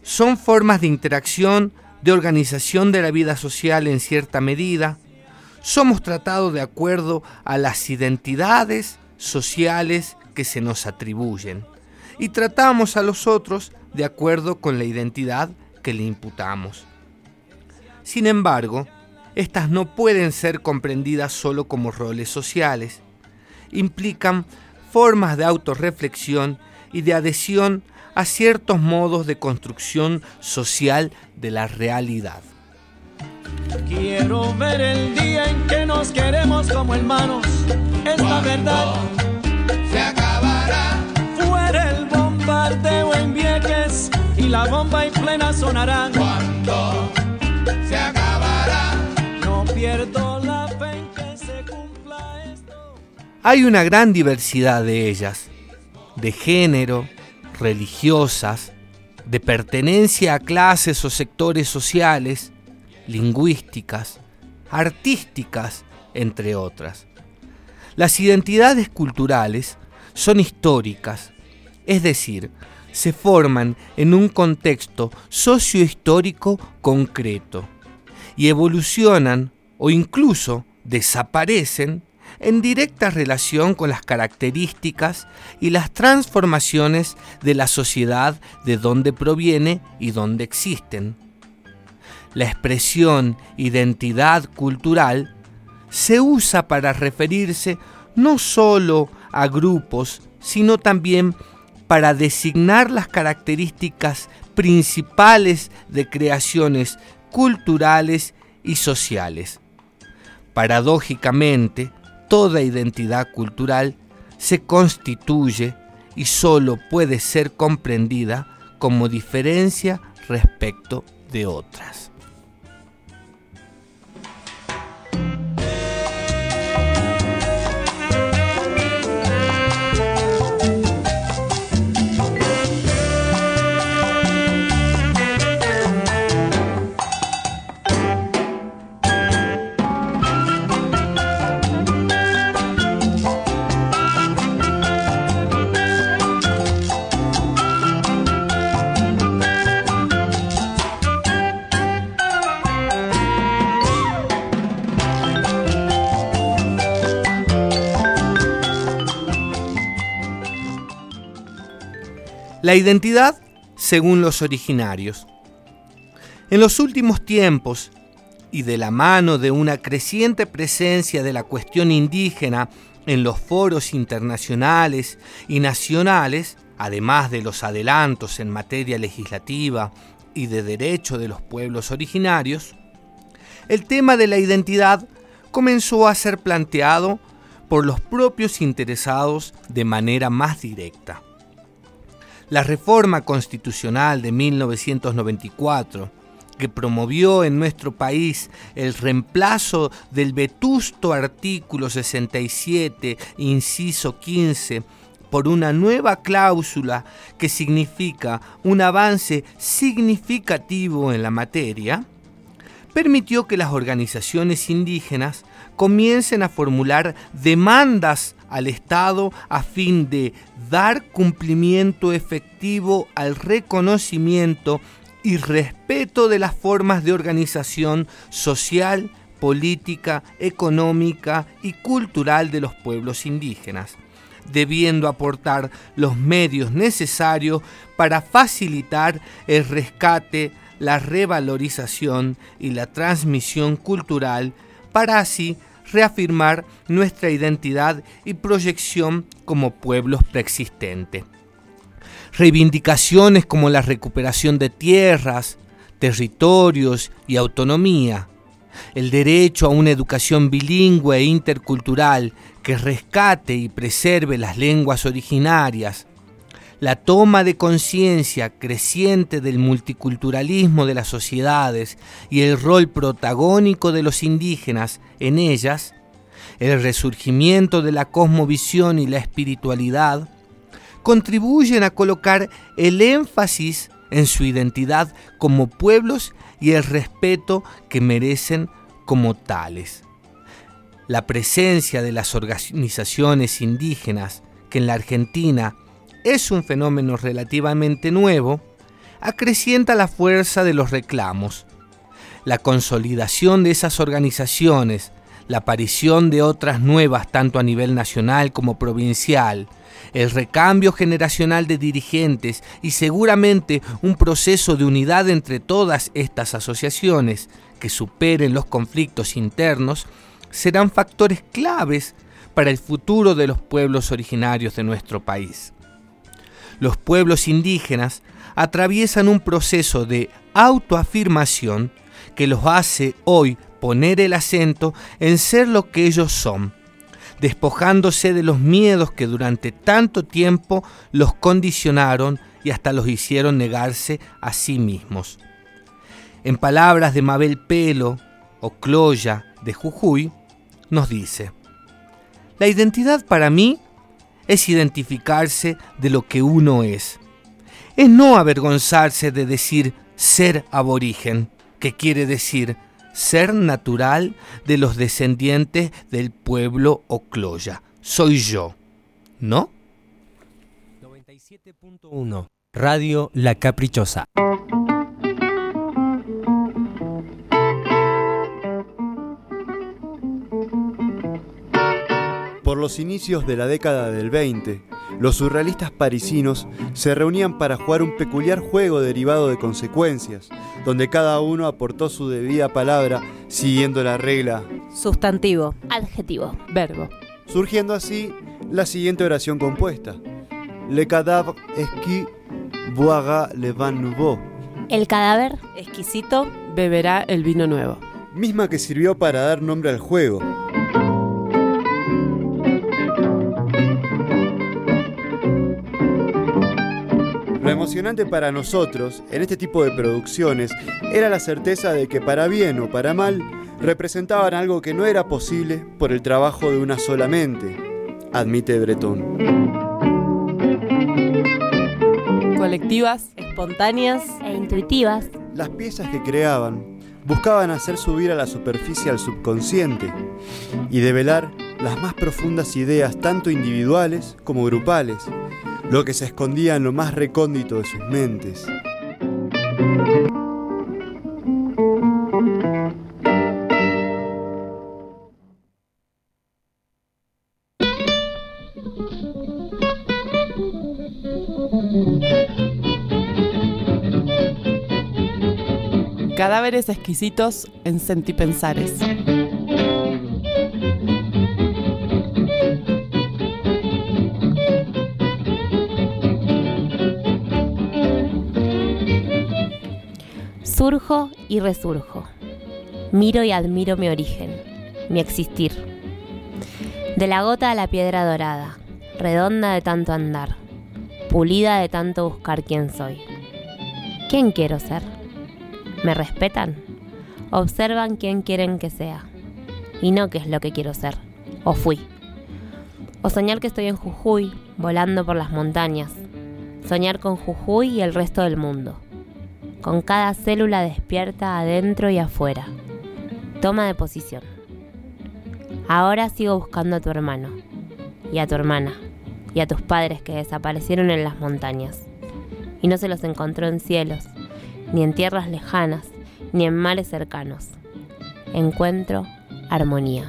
son formas de interacción, de organización de la vida social en cierta medida. Somos tratados de acuerdo a las identidades sociales que se nos atribuyen y tratamos a los otros de acuerdo con la identidad que le imputamos. Sin embargo, estas no pueden ser comprendidas solo como roles sociales. Implican formas de autorreflexión y de adhesión a ciertos modos de construcción social de la realidad. Quiero ver el día en que nos queremos como hermanos. Esta verdad se acabará. Fuera el bombardeo en Vieques y la bomba en plena sonará. Cuando se acabará. No pierdo la fe en que se cumpla esto. Hay una gran diversidad de ellas, de género, religiosas, de pertenencia a clases o sectores sociales, lingüísticas, artísticas, entre otras. Las identidades culturales son históricas, es decir, se forman en un contexto sociohistórico concreto y evolucionan o incluso desaparecen en directa relación con las características y las transformaciones de la sociedad de donde proviene y donde existen. La expresión identidad cultural se usa para referirse no solo a grupos, sino también para designar las características principales de creaciones culturales y sociales. Paradójicamente, toda identidad cultural se constituye y solo puede ser comprendida como diferencia respecto de otras. La identidad según los originarios. En los últimos tiempos, y de la mano de una creciente presencia de la cuestión indígena en los foros internacionales y nacionales, además de los adelantos en materia legislativa y de derecho de los pueblos originarios, el tema de la identidad comenzó a ser planteado por los propios interesados de manera más directa. La reforma constitucional de mil novecientos noventa y cuatro, que promovió en nuestro país el reemplazo del vetusto artículo sesenta y siete, inciso quince, por una nueva cláusula que significa un avance significativo en la materia, permitió que las organizaciones indígenas comiencen a formular demandas al Estado a fin de dar cumplimiento efectivo al reconocimiento y respeto de las formas de organización social, política, económica y cultural de los pueblos indígenas, debiendo aportar los medios necesarios para facilitar el rescate, la revalorización y la transmisión cultural, para así reafirmar nuestra identidad y proyección como pueblos preexistentes. Reivindicaciones como la recuperación de tierras, territorios y autonomía, el derecho a una educación bilingüe e intercultural que rescate y preserve las lenguas originarias, la toma de conciencia creciente del multiculturalismo de las sociedades y el rol protagónico de los indígenas en ellas, el resurgimiento de la cosmovisión y la espiritualidad, contribuyen a colocar el énfasis en su identidad como pueblos y el respeto que merecen como tales. La presencia de las organizaciones indígenas, que en la Argentina es un fenómeno relativamente nuevo, acrecienta la fuerza de los reclamos. La consolidación de esas organizaciones, la aparición de otras nuevas tanto a nivel nacional como provincial, el recambio generacional de dirigentes y seguramente un proceso de unidad entre todas estas asociaciones que superen los conflictos internos serán factores claves para el futuro de los pueblos originarios de nuestro país. Los pueblos indígenas atraviesan un proceso de autoafirmación que los hace hoy poner el acento en ser lo que ellos son, despojándose de los miedos que durante tanto tiempo los condicionaron y hasta los hicieron negarse a sí mismos. En palabras de Mabel Pelo o Cloya de Jujuy, nos dice: la identidad para mí es identificarse de lo que uno es. Es no avergonzarse de decir ser aborigen, que quiere decir ser natural de los descendientes del pueblo Ocloya. Soy yo, ¿no? noventa y siete punto uno Radio La Caprichosa. Por los inicios de la década del veinte, los surrealistas parisinos se reunían para jugar un peculiar juego derivado de consecuencias, donde cada uno aportó su debida palabra siguiendo la regla sustantivo, adjetivo, verbo, surgiendo así la siguiente oración compuesta: Le cadavre exquis boira le vin nouveau. El cadáver exquisito beberá el vino nuevo. Misma que sirvió para dar nombre al juego. Lo emocionante para nosotros, en este tipo de producciones, era la certeza de que para bien o para mal, representaban algo que no era posible por el trabajo de una sola mente, admite Breton. Colectivas, espontáneas e intuitivas, las piezas que creaban buscaban hacer subir a la superficie al subconsciente y develar las más profundas ideas tanto individuales como grupales, lo que se escondía en lo más recóndito de sus mentes. Cadáveres exquisitos en sentipensares. Surjo y resurjo. Miro y admiro mi origen, mi existir. De la gota a la piedra dorada, redonda de tanto andar, pulida de tanto buscar quién soy. ¿Quién quiero ser? ¿Me respetan? Observan quién quieren que sea, y no qué es lo que quiero ser, o fui. O soñar que estoy en Jujuy, volando por las montañas. Soñar con Jujuy y el resto del mundo. Con cada célula despierta adentro y afuera. Toma de posición. Ahora sigo buscando a tu hermano, y a tu hermana, y a tus padres que desaparecieron en las montañas. Y no se los encontró en cielos, ni en tierras lejanas, ni en mares cercanos. Encuentro armonía.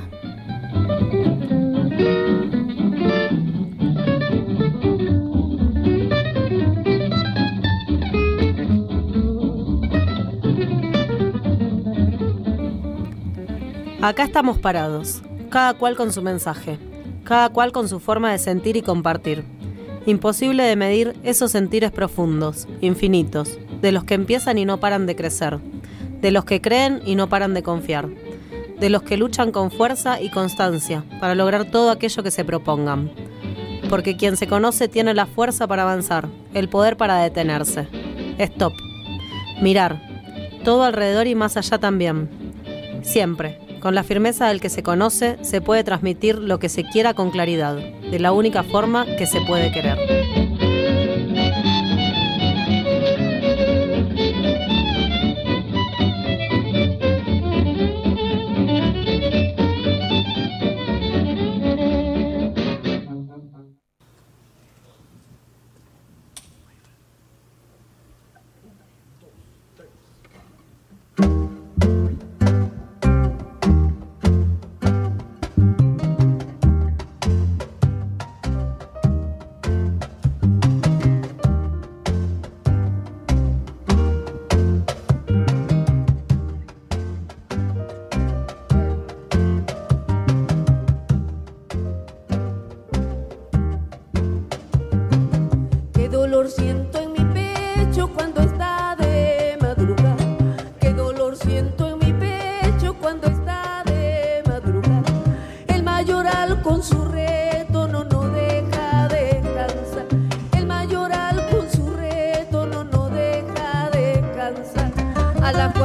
Acá estamos parados, cada cual con su mensaje, cada cual con su forma de sentir y compartir. Imposible de medir esos sentires profundos, infinitos, de los que empiezan y no paran de crecer, de los que creen y no paran de confiar, de los que luchan con fuerza y constancia para lograr todo aquello que se propongan. Porque quien se conoce tiene la fuerza para avanzar, el poder para detenerse. Stop. Mirar. Todo alrededor y más allá también. Siempre. Con la firmeza del que se conoce, se puede transmitir lo que se quiera con claridad, de la única forma que se puede querer.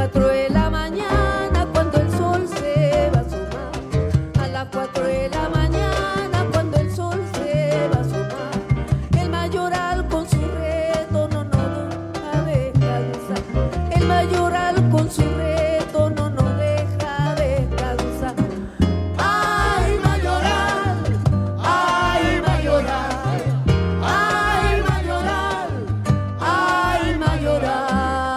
cuatro de la mañana cuando el sol se va a asomar. A las cuatro de la mañana cuando el sol se va a asomar. El mayoral con su reto no nos deja descansar. El mayoral con su reto no nos deja descansar. Ay, mayoral, ay, mayoral, ay, mayoral, ay, mayoral.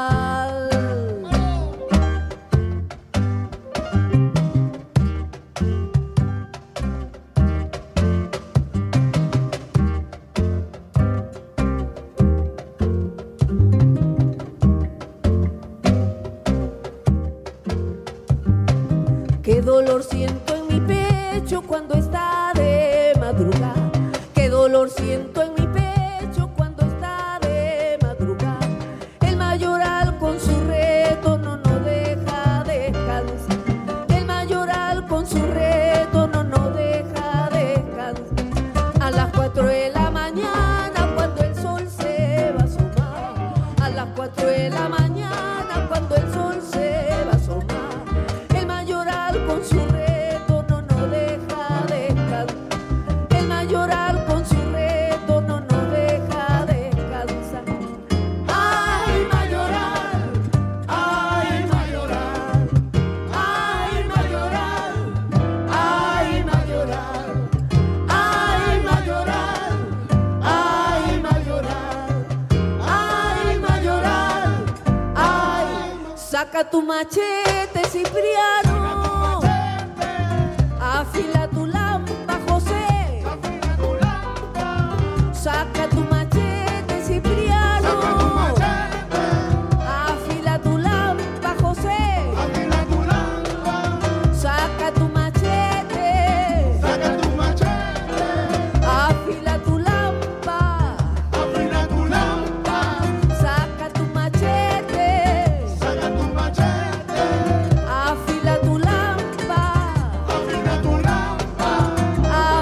Qué dolor siento en mi pecho cuando está de madrugada. Qué dolor siento en mi pecho cuando está de madrugada. El mayoral con su reto no nos deja descansar. El mayoral con su reto no nos deja descansar. A las cuatro de la mañana cuando el sol se va a asomar. A las cuatro de la mañana cuando el sol se va a asomar. El mayoral con su reto no nos deja descansar. El mayoral con su reto no nos deja descansar. Ay, mayoral, ay, mayoral, ay, mayoral, ay, mayoral, ay, mayoral, ay, mayoral, ay, mayoral, ay. Saca tu machete, Cipriano, afila tu lámpara, José. Saca tu machete, Cipriano, afila tu lámpara, José. Saca tu machete, afila tu lámpara, saca tu machete, afila tu lámpara, afila tu lámpara,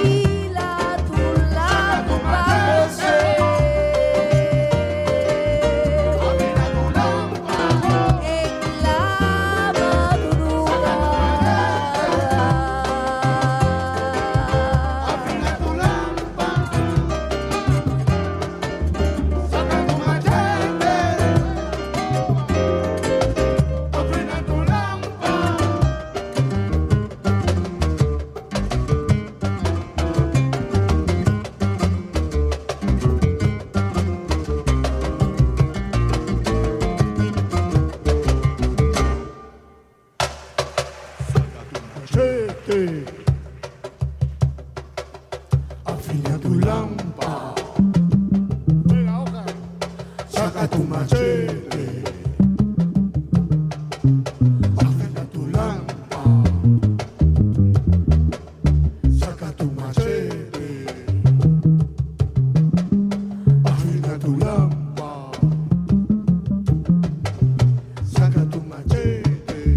José. En la machete, afina tu lámpara. Venga, hoja. Saca tu machete, afina tu lámpara. Saca tu machete, afina tu lámpara. Saca tu machete,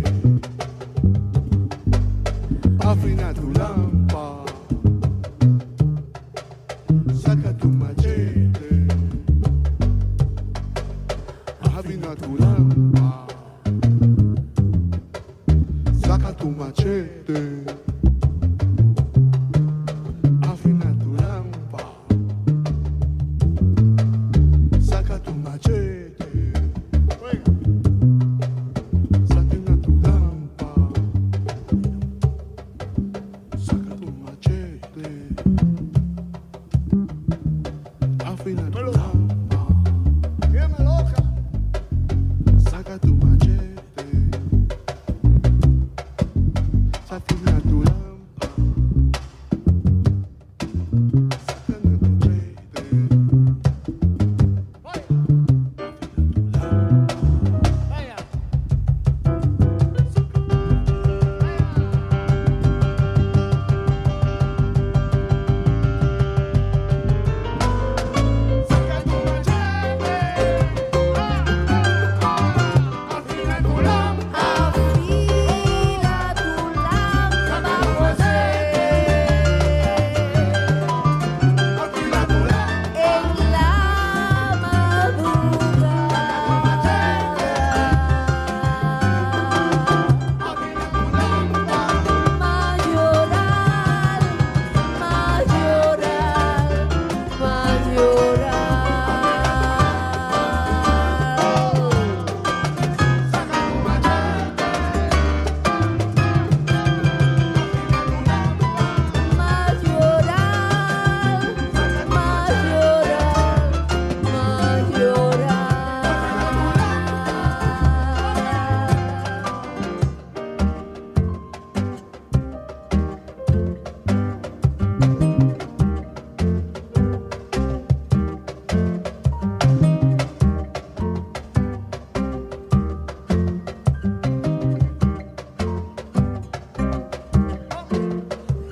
afina tu lámpara, saca tu machete, afina tu lámpara, saca tu machete, afina tu lámpara, saca tu machete, afina tu lámpara. Saca tu machete, afina tu lámpara. Saca tu machete, afina tu lámpara.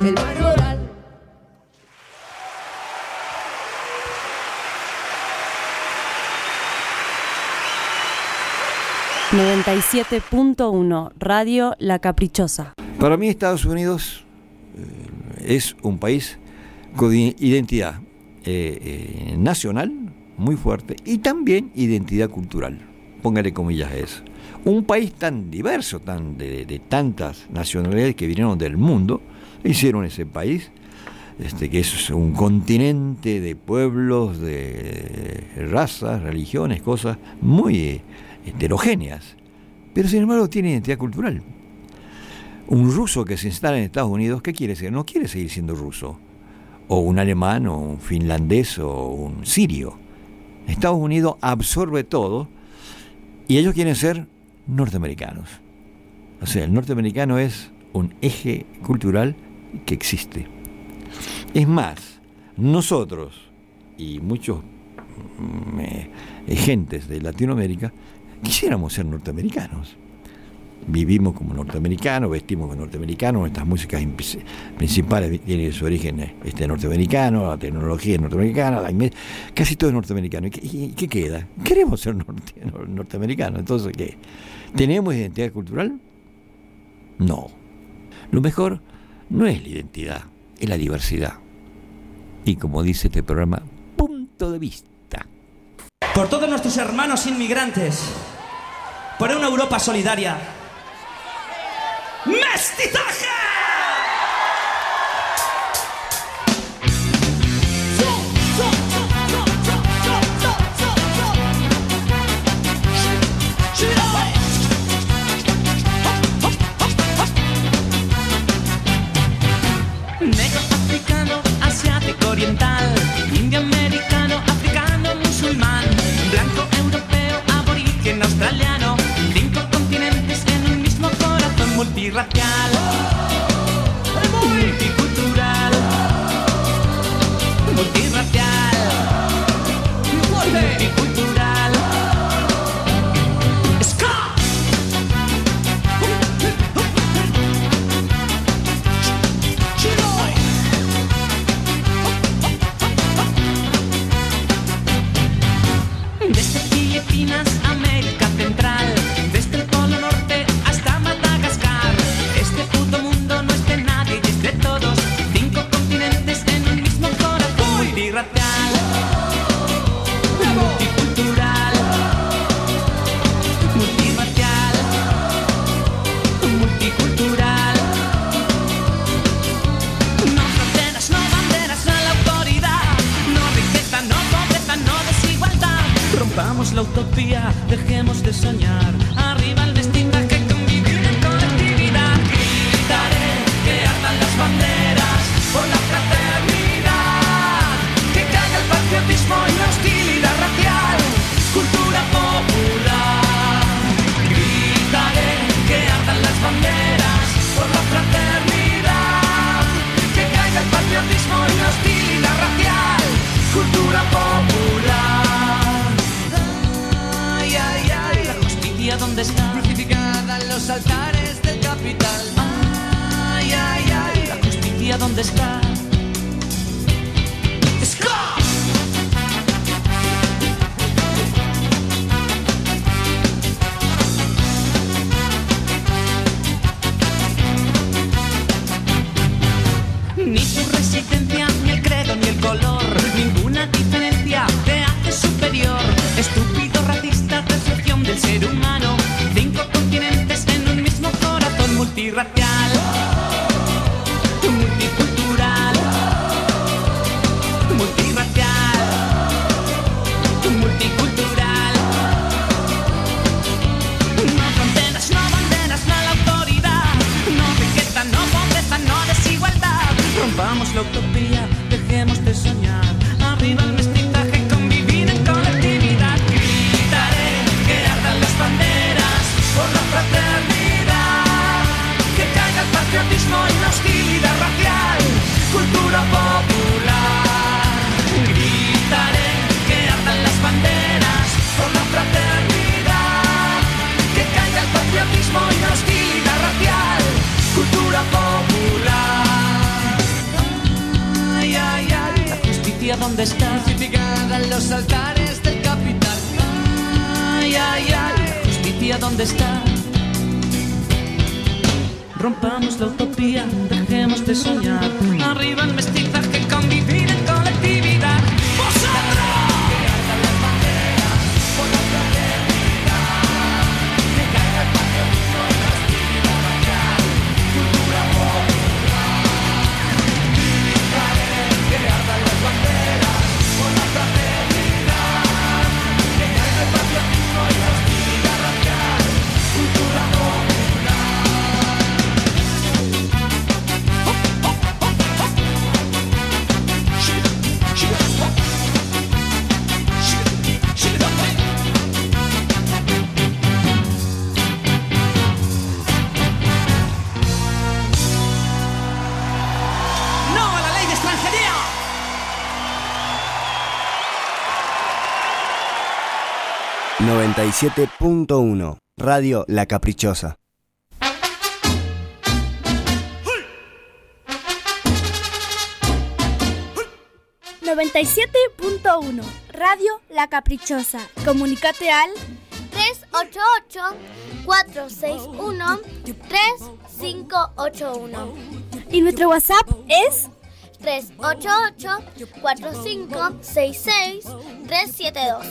el mayoral. noventa y siete punto uno Radio La Caprichosa. Para mí Estados Unidos eh, es un país con identidad eh, eh, nacional muy fuerte y también identidad cultural. Póngale comillas a eso. Un país tan diverso, tan de, de tantas nacionalidades que vinieron del mundo, hicieron ese país, este, que es un continente de pueblos, de razas, religiones, cosas muy eh, heterogéneas, pero sin embargo tiene identidad cultural. Un ruso que se instala en Estados Unidos, ¿qué quiere ser? No quiere seguir siendo ruso, o un alemán, o un finlandés, o un sirio. Estados Unidos absorbe todo y ellos quieren ser norteamericanos. O sea, el norteamericano es un eje cultural que existe. Es más, nosotros y muchos eh, gentes de Latinoamérica quisiéramos ser norteamericanos. Vivimos como norteamericanos, vestimos como norteamericanos, nuestras músicas principales tienen su origen este, norteamericano, la tecnología es norteamericana, la, casi todo es norteamericano. ¿Y qué, y qué queda? Queremos ser norte, norteamericanos. Entonces, ¿qué? ¿Tenemos identidad cultural? No. Lo mejor no es la identidad, es la diversidad. Y como dice este programa, punto de vista. Por todos nuestros hermanos inmigrantes, por una Europa solidaria. ¡Mestizaje! Negro, africano, asiático, oriental, indio, americano, africano, musulmán, blanco, europeo, aborigen, australiano, cinco continentes en un mismo corazón, multirracial, multicultural, multirracial, multicultural. ¡Ska! Desde Filipinas, América Central, desde el Polo Norte hasta Madagascar. Este puto mundo no es de nadie y es de todos. Cinco continentes en un mismo corazón. Multirracial, multicultural, multirracial, multicultural. No fronteras, no banderas, no la autoridad. No riqueza, no pobreza, no desigualdad. Rompamos la utopía, dejemos de soñar. Arriba el mestizaje, convivir en colectividad. Gritaré que ardan las banderas por la fraternidad. Que caiga el patriotismo y la hostilidad racial. Cultura popular. Gritaré que ardan las banderas por la fraternidad. Que caiga el patriotismo y la hostilidad racial. Cultura popular. Ay, ay, ay, la justicia ¿dónde está? Crucificada en los altares del capital. Ay, ay, ay, la justicia ¿dónde está? ¡Ska! Ni tu resistencia, ni el credo, ni el color, ninguna diferencia te hace superior. Estúpido, racista, destrucción del ser humano. Cinco continentes en un mismo corazón. Multirracial, multicultural, multirracial, multicultural. No fronteras, no banderas, no la autoridad. No riqueza, no pobreza, no desigualdad. Rompamos la utopía, dejemos de soñar. Arriba el mestizaje, convivir en colectividad. Gritaré que ardan las banderas por la fraternidad. Que caiga el patriotismo y la hostilidad racial. Cultura popular. Gritaré que ardan las banderas por la fraternidad. Que caiga el patriotismo y la hostilidad racial. Cultura popular. dónde está. Rompamos la utopía, dejemos de soñar. Arriba el mestizaje, convivir en colectividad. ¡Vosotros! Que ardan las banderas por la fraternidad. Que caiga el patriotismo y la hostilidad racial. Cultura popular. Que ardan las banderas por la fraternidad. Que caiga el patriotismo y la hostilidad racial. Cultura popular. noventa y siete punto uno Radio La Caprichosa. noventa y siete punto uno Radio La Caprichosa. Comunicate al tres ocho ocho, cuatro seis uno, tres cinco ocho uno. Y nuestro WhatsApp es tres ocho ocho, cuatro cinco seis seis, tres siete dos.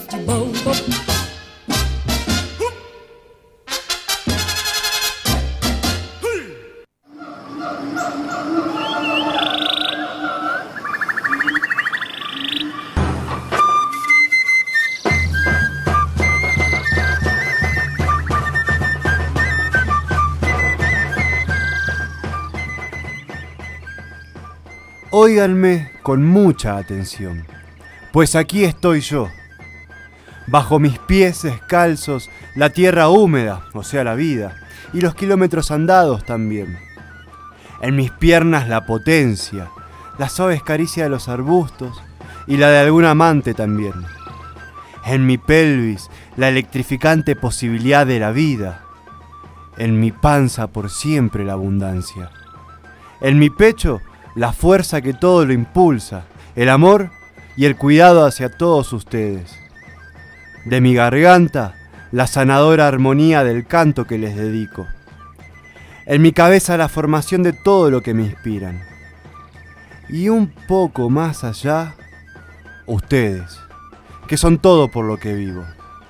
Óiganme con mucha atención, pues aquí estoy yo. Bajo mis pies descalzos, la tierra húmeda, o sea la vida, y los kilómetros andados también. En mis piernas la potencia, las suaves caricias de los arbustos y la de algún amante también. En mi pelvis la electrificante posibilidad de la vida. En mi panza por siempre la abundancia. En mi pecho la fuerza que todo lo impulsa, el amor y el cuidado hacia todos ustedes. De mi garganta, la sanadora armonía del canto que les dedico. En mi cabeza la formación de todo lo que me inspiran. Y un poco más allá, ustedes, que son todo por lo que vivo.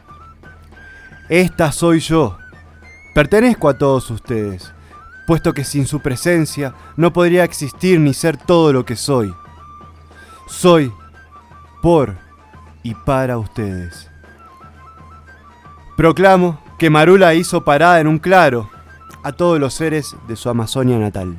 Esta soy yo, pertenezco a todos ustedes, puesto que sin su presencia no podría existir ni ser todo lo que soy. Soy por y para ustedes. Proclamo que Marula hizo parada en un claro a todos los seres de su Amazonia natal.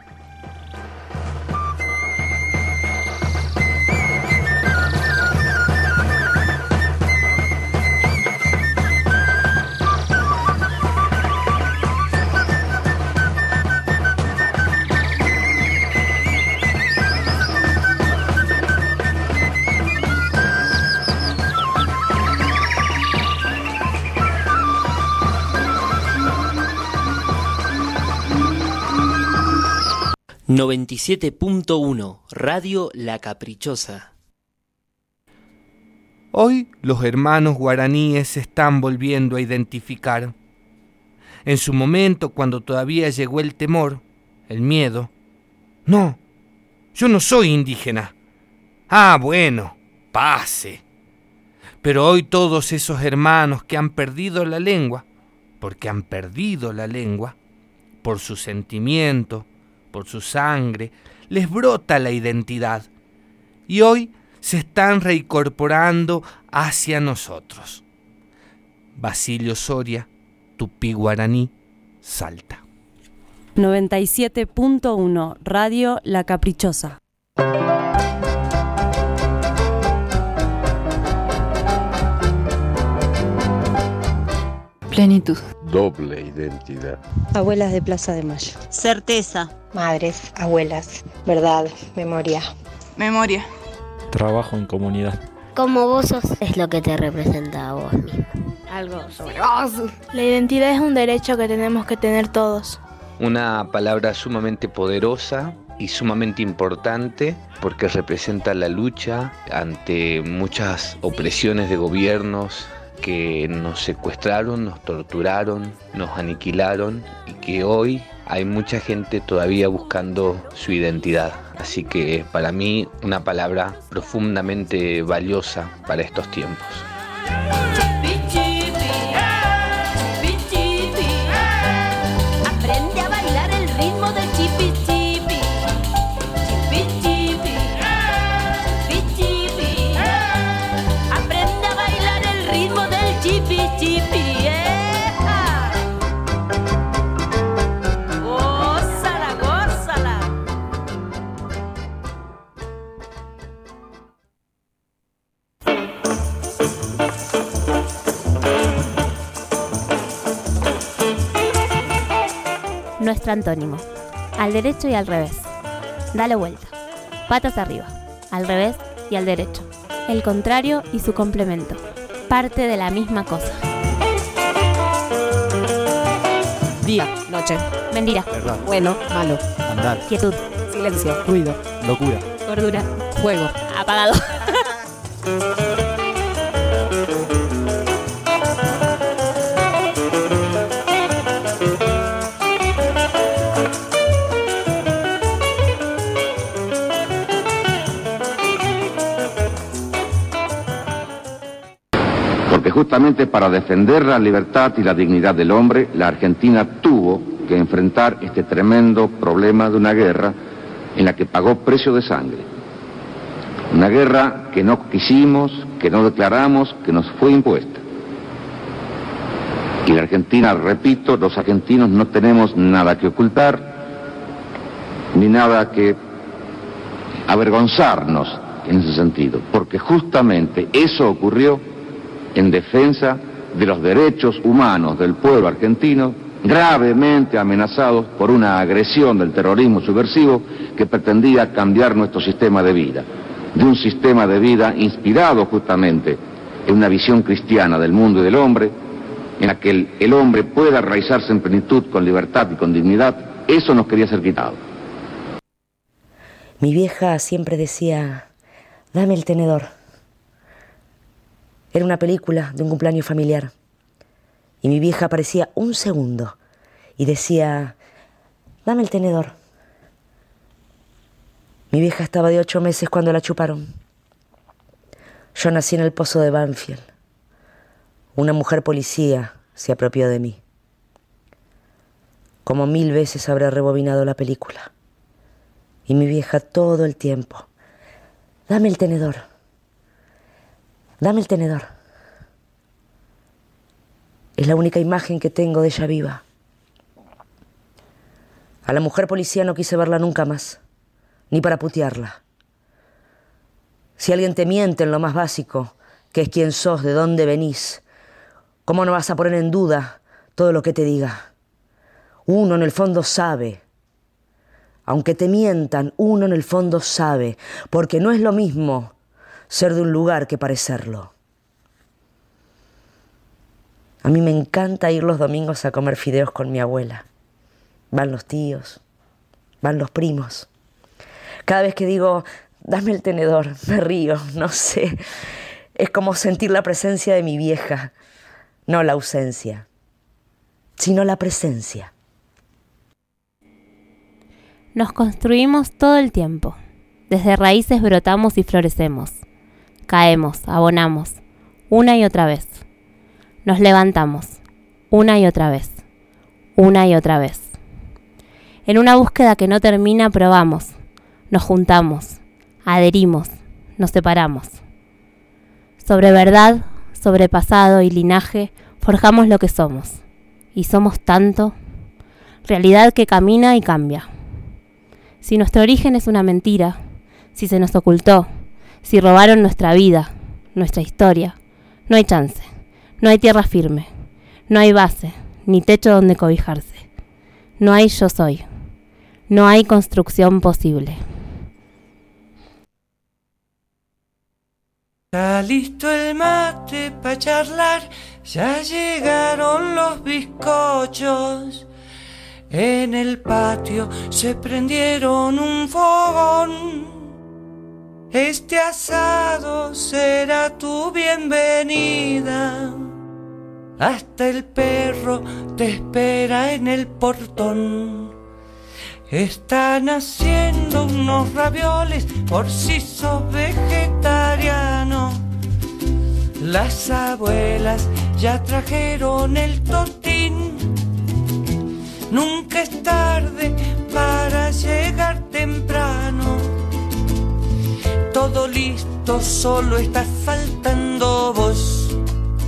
noventa y siete punto uno Radio La Caprichosa. Hoy los hermanos guaraníes se están volviendo a identificar. En su momento, cuando todavía llegó el temor, el miedo. No, yo no soy indígena. Ah, bueno, pase. Pero hoy todos esos hermanos que han perdido la lengua, porque han perdido la lengua, por su sentimiento, por su sangre, les brota la identidad y hoy se están reincorporando hacia nosotros. Basilio Soria, Tupí Guaraní, Salta. noventa y siete punto uno Radio La Caprichosa. Plenitud. Doble identidad. Abuelas de Plaza de Mayo. Certeza. Madres, abuelas, verdad, memoria. Memoria. Trabajo en comunidad. Como vos sos es lo que te representa a vos mismo. Algo sobre vos. La identidad es un derecho que tenemos que tener todos. Una palabra sumamente poderosa y sumamente importante porque representa la lucha ante muchas opresiones de gobiernos que nos secuestraron, nos torturaron, nos aniquilaron y que hoy hay mucha gente todavía buscando su identidad. Así que para mí una palabra profundamente valiosa para estos tiempos. Aprende a bailar el ritmo del chipi chipi. Chipi chipi. Chipi chipi. Aprende a bailar el ritmo del chipi chipi. Gózala, gózala. Nuestro antónimo. Al derecho y al revés. Dale vuelta. Patas arriba. Al revés y al derecho. El contrario y su complemento. Parte de la misma cosa. Día, noche. Mentira. Verdad. Bueno, malo. Andar. Quietud. Silencio. Ruido. Locura. Gordura. Fuego. Apagado. Porque justamente para defender la libertad y la dignidad del hombre, la Argentina tuvo que enfrentar este tremendo problema de una guerra en la que pagó precio de sangre. Una guerra que no quisimos, que no declaramos, que nos fue impuesta. Y la Argentina, repito, los argentinos no tenemos nada que ocultar, ni nada que avergonzarnos en ese sentido, porque justamente eso ocurrió en defensa de los derechos humanos del pueblo argentino, gravemente amenazados por una agresión del terrorismo subversivo que pretendía cambiar nuestro sistema de vida, de un sistema de vida inspirado justamente en una visión cristiana del mundo y del hombre, en la que el, el hombre pueda realizarse en plenitud, con libertad y con dignidad. Eso nos quería ser quitado. Mi vieja siempre decía, dame el tenedor. Era una película de un cumpleaños familiar. Y mi vieja aparecía un segundo y decía, dame el tenedor. Mi vieja estaba de ocho meses cuando la chuparon. Yo nací en el pozo de Banfield. Una mujer policía se apropió de mí. Como mil veces habré rebobinado la película. Y mi vieja todo el tiempo, dame el tenedor. Dame el tenedor. Es la única imagen que tengo de ella viva. A la mujer policía no quise verla nunca más, ni para putearla. Si alguien te miente en lo más básico, que es quién sos, de dónde venís, ¿cómo no vas a poner en duda todo lo que te diga? Uno en el fondo sabe. Aunque te mientan, uno en el fondo sabe, porque no es lo mismo ser de un lugar que parecerlo. A mí me encanta ir los domingos a comer fideos con mi abuela. Van los tíos, van los primos. Cada vez que digo, dame el tenedor, me río, no sé. Es como sentir la presencia de mi vieja, no la ausencia, sino la presencia. Nos construimos todo el tiempo. Desde raíces brotamos y florecemos. Caemos, abonamos, una y otra vez. Nos levantamos, una y otra vez, una y otra vez. En una búsqueda que no termina, probamos, nos juntamos, adherimos, nos separamos. Sobre verdad, sobre pasado y linaje, forjamos lo que somos. Y somos tanto, realidad que camina y cambia. Si nuestro origen es una mentira, si se nos ocultó, si robaron nuestra vida, nuestra historia, no hay chance, no hay tierra firme, no hay base, ni techo donde cobijarse. No hay yo soy, no hay construcción posible. Está listo el mate pa' charlar, ya llegaron los bizcochos. En el patio se prendieron un fogón. Este asado será tu bienvenida. hasta el perro te espera en el portón. Están haciendo unos ravioles por si sos vegetariano. Las abuelas ya trajeron el totín. Nunca es tarde para llegar temprano. Todo listo, solo está faltando vos.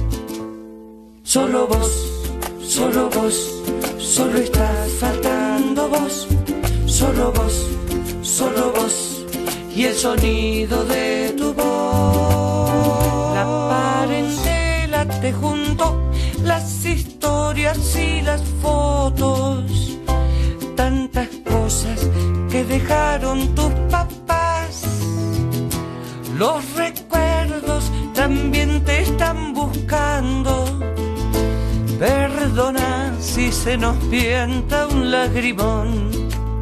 Solo vos, solo vos, solo está faltando vos. Solo vos, solo vos, y el sonido de tu voz. La parentela te juntó, las historias y las fotos, tantas cosas que dejaron tus papás. Los recuerdos también te están buscando. Perdona si se nos pianta un lagrimón.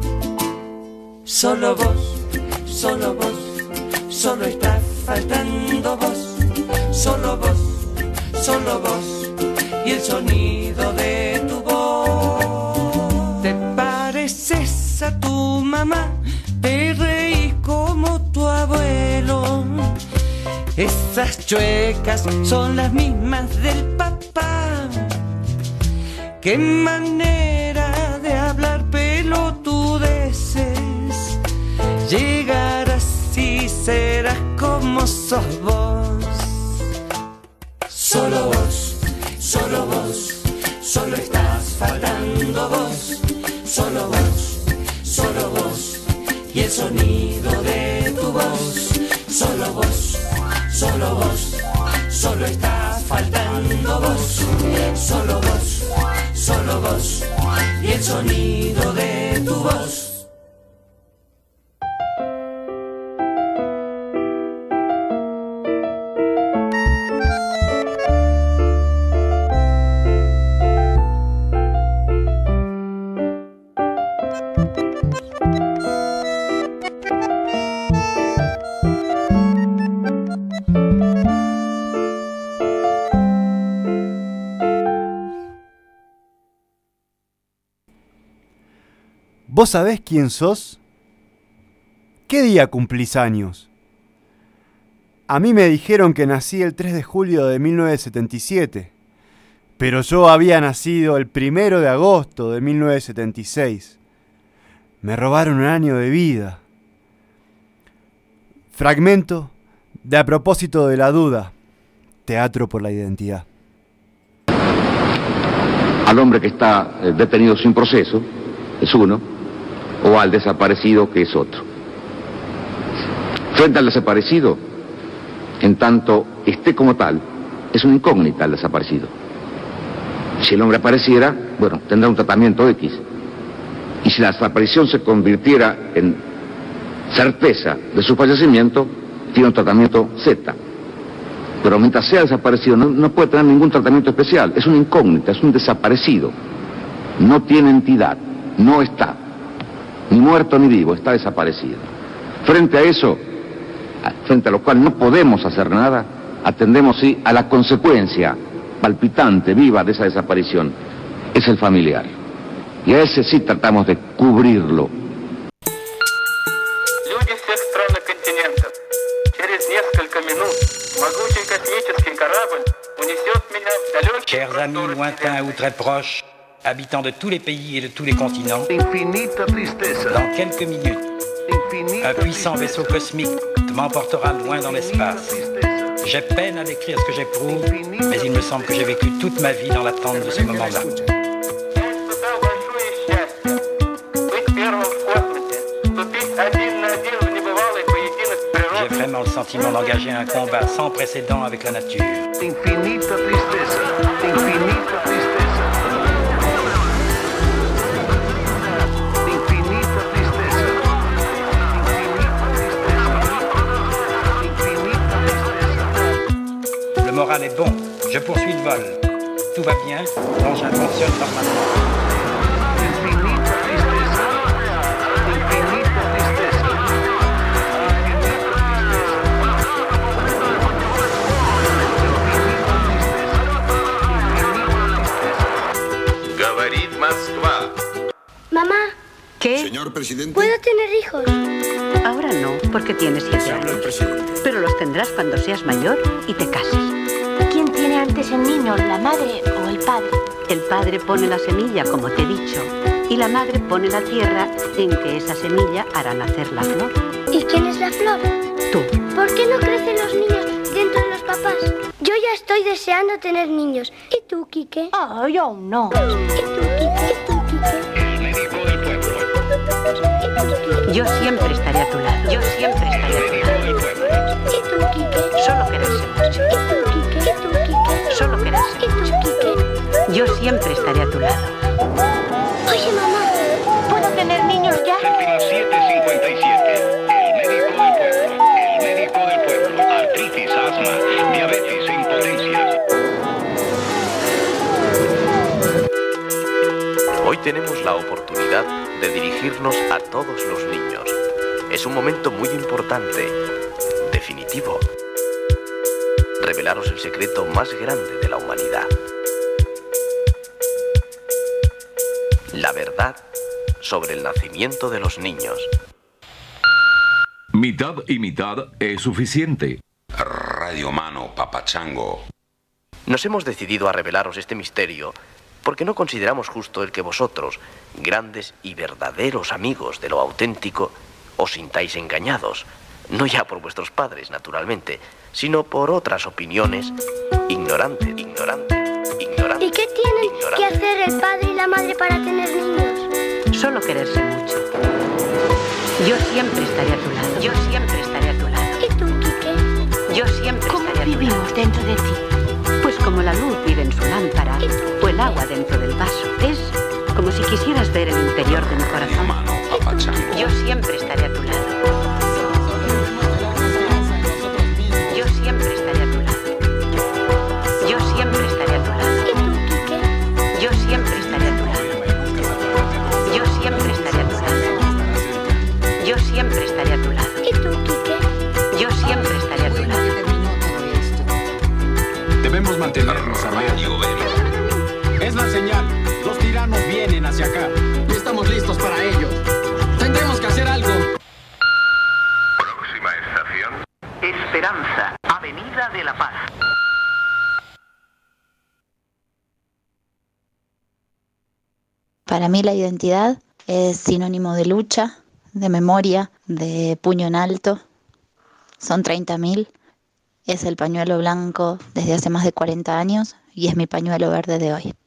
Solo vos, solo vos, solo está faltando vos. Solo vos, solo vos, y el sonido de tu voz. Te pareces a tu mamá, te reís como tu abuelo. Esas chuecas son las mismas del papá. Qué manera de hablar pelotudeces. Llegarás y serás como sos vos. Solo vos, solo vos, solo estás faltando vos. Solo vos, solo vos, y el sonido de tu voz. Solo vos, solo vos, solo estás faltando vos. Solo vos, solo vos, y el sonido de tu voz. ¿Vos sabés quién sos? ¿Qué día cumplís años? A mí me dijeron que nací el tres de julio de mil novecientos setenta y siete, pero yo había nacido el primero de agosto de mil novecientos setenta y seis. Me robaron un año de vida. Fragmento de A propósito de la duda, Teatro por la identidad. Al hombre que está eh, detenido sin proceso, es uno, o al desaparecido, que es otro. Frente al desaparecido, en tanto esté como tal, es una incógnita el desaparecido. Si el hombre apareciera, bueno, tendrá un tratamiento X. Y si la desaparición se convirtiera en certeza de su fallecimiento, tiene un tratamiento Z. Pero mientras sea desaparecido, no, no puede tener ningún tratamiento especial. Es una incógnita, es un desaparecido. No tiene entidad, no está. Ni muerto ni vivo, está desaparecido. Frente a eso, frente a lo cual no podemos hacer nada, atendemos sí a la consecuencia palpitante, viva de esa desaparición. Es el familiar. Y a ese sí tratamos de cubrirlo. Люди всех стран и континентов, через несколько минут могучий космический корабль унесет меня в далекие... Chers amis lointains ou très proches, habitants de tous les pays et de tous les continents, dans quelques minutes, un puissant vaisseau cosmique m'emportera loin dans l'espace. J'ai peine à décrire ce que j'éprouve, mais il me semble que j'ai vécu toute ma vie dans l'attente de ce moment-là. J'ai vraiment le sentiment d'engager un combat sans précédent avec la nature. Infinita tristeza, infinita tristeza. Le moral est bon, je poursuis le vol. Tout va bien, l'engin fonctionne normalement. Infinita tristeza, infinita tristeza. Infinita tristeza, infinita ¿Qué? Señor presidente. ¿Puedo tener hijos? Ahora no, porque tienes siete años. Pero los tendrás cuando seas mayor y te cases. ¿Quién tiene antes el niño, la madre o el padre? El padre pone la semilla, como te he dicho, y la madre pone la tierra en que esa semilla hará nacer la flor. ¿Y quién es la flor? Tú. ¿Por qué no crecen los niños dentro de los papás? Yo ya estoy deseando tener niños. ¿Y tú, Quique? Ah, yo aún no. ¿Y tú, Quique? ¿Y tú, Quique? El médico del pueblo. Yo siempre estaré a tu lado. Yo siempre estaré a tu lado. ¿Y tú, Quique? Solo quererse mucho. ¿Y tú, Quique? ¿Y tú, Quique? Solo quererse ¿Y tú, Quique? Yo siempre estaré a tu lado. Oye, mamá, ¿puedo tener niños ya? Séptima siete cincuenta y siete. El médico del pueblo. El médico del pueblo. Artritis, asma, diabetes e impotencia. Hoy tenemos la oportunidad de dirigirnos a todos los niños. Es un momento muy importante, definitivo. Revelaros el secreto más grande de la humanidad. La verdad sobre el nacimiento de los niños. Mitad y mitad es suficiente. Radio Mano, Papachango. Nos hemos decidido a revelaros este misterio porque no consideramos justo el que vosotros, grandes y verdaderos amigos de lo auténtico, os sintáis engañados, no ya por vuestros padres, naturalmente, sino por otras opiniones ignorantes, ignorantes, ignorantes. ¿Y qué tienen ignorantes. que hacer el padre y la madre para tener niños? Solo quererse mucho. Yo siempre estaré a tu lado. Yo siempre estaré a tu lado. ¿Y tú, Quique? Yo siempre ¿Cómo estaré a tu vivimos lado. dentro de ti? Pues como la luz vive en su lámpara o el agua dentro del vaso. Es como si quisieras ver el interior de mi corazón. Yo siempre estaré a tu lado. Yo siempre estaré a tu lado. Yo siempre estaré a tu lado. ¿Y tú, Quique? Yo siempre estaré a tu lado. Yo siempre estaré a tu lado. Yo siempre estaré a tu lado. ¿Y tú, Quique? Yo siempre estaré a tu lado. Debemos mantenernos alerta. Es la señal. Los tiranos vienen hacia acá. Y estamos listos para ello. Tendremos que hacer algo. Próxima estación. Esperanza, Avenida de la Paz. Para mí la identidad es sinónimo de lucha, de memoria, de puño en alto. Son treinta mil. Es el pañuelo blanco desde hace más de cuarenta años y es mi pañuelo verde de hoy.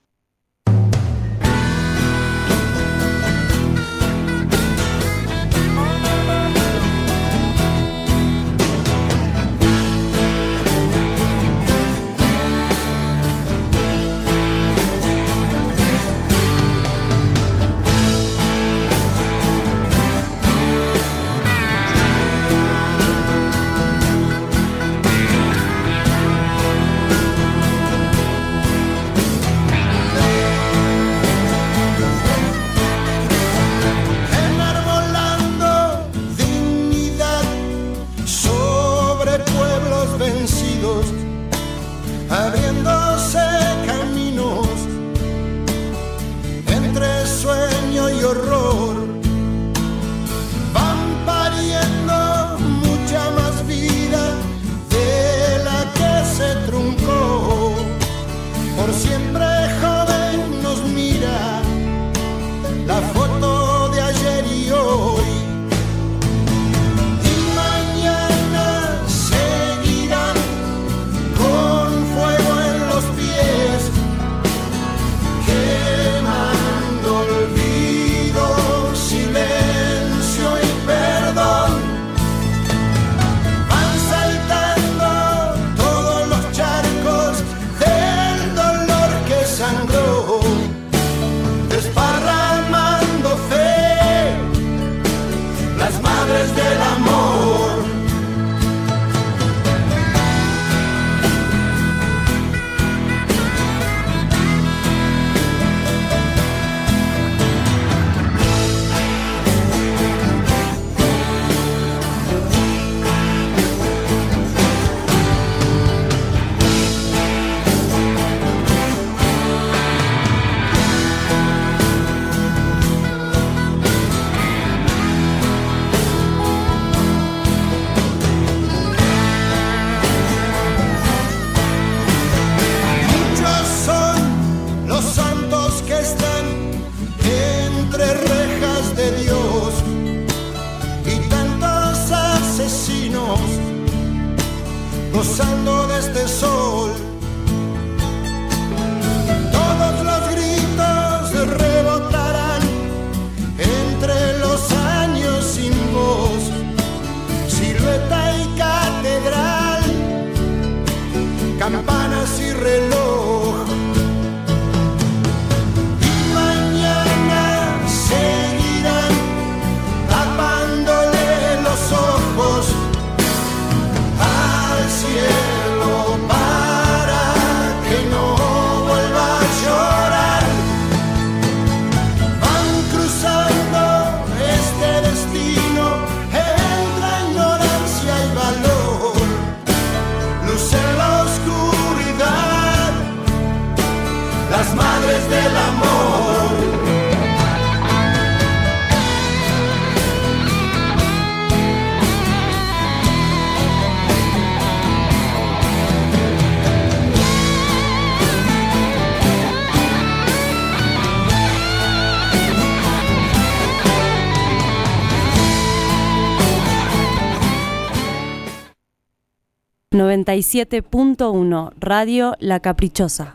noventa y siete punto uno Radio La Caprichosa.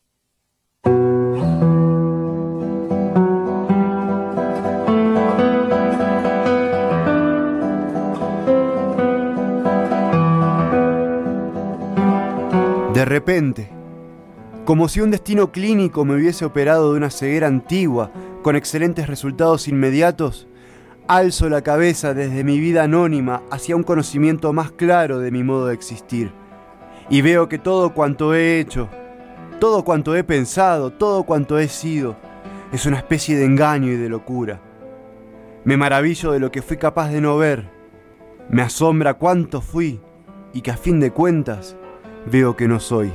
De repente, como si un destino clínico me hubiese operado de una ceguera antigua con excelentes resultados inmediatos, alzo la cabeza desde mi vida anónima hacia un conocimiento más claro de mi modo de existir, y veo que todo cuanto he hecho, todo cuanto he pensado, todo cuanto he sido, es una especie de engaño y de locura. Me maravillo de lo que fui capaz de no ver, me asombra cuánto fui y que a fin de cuentas veo que no soy.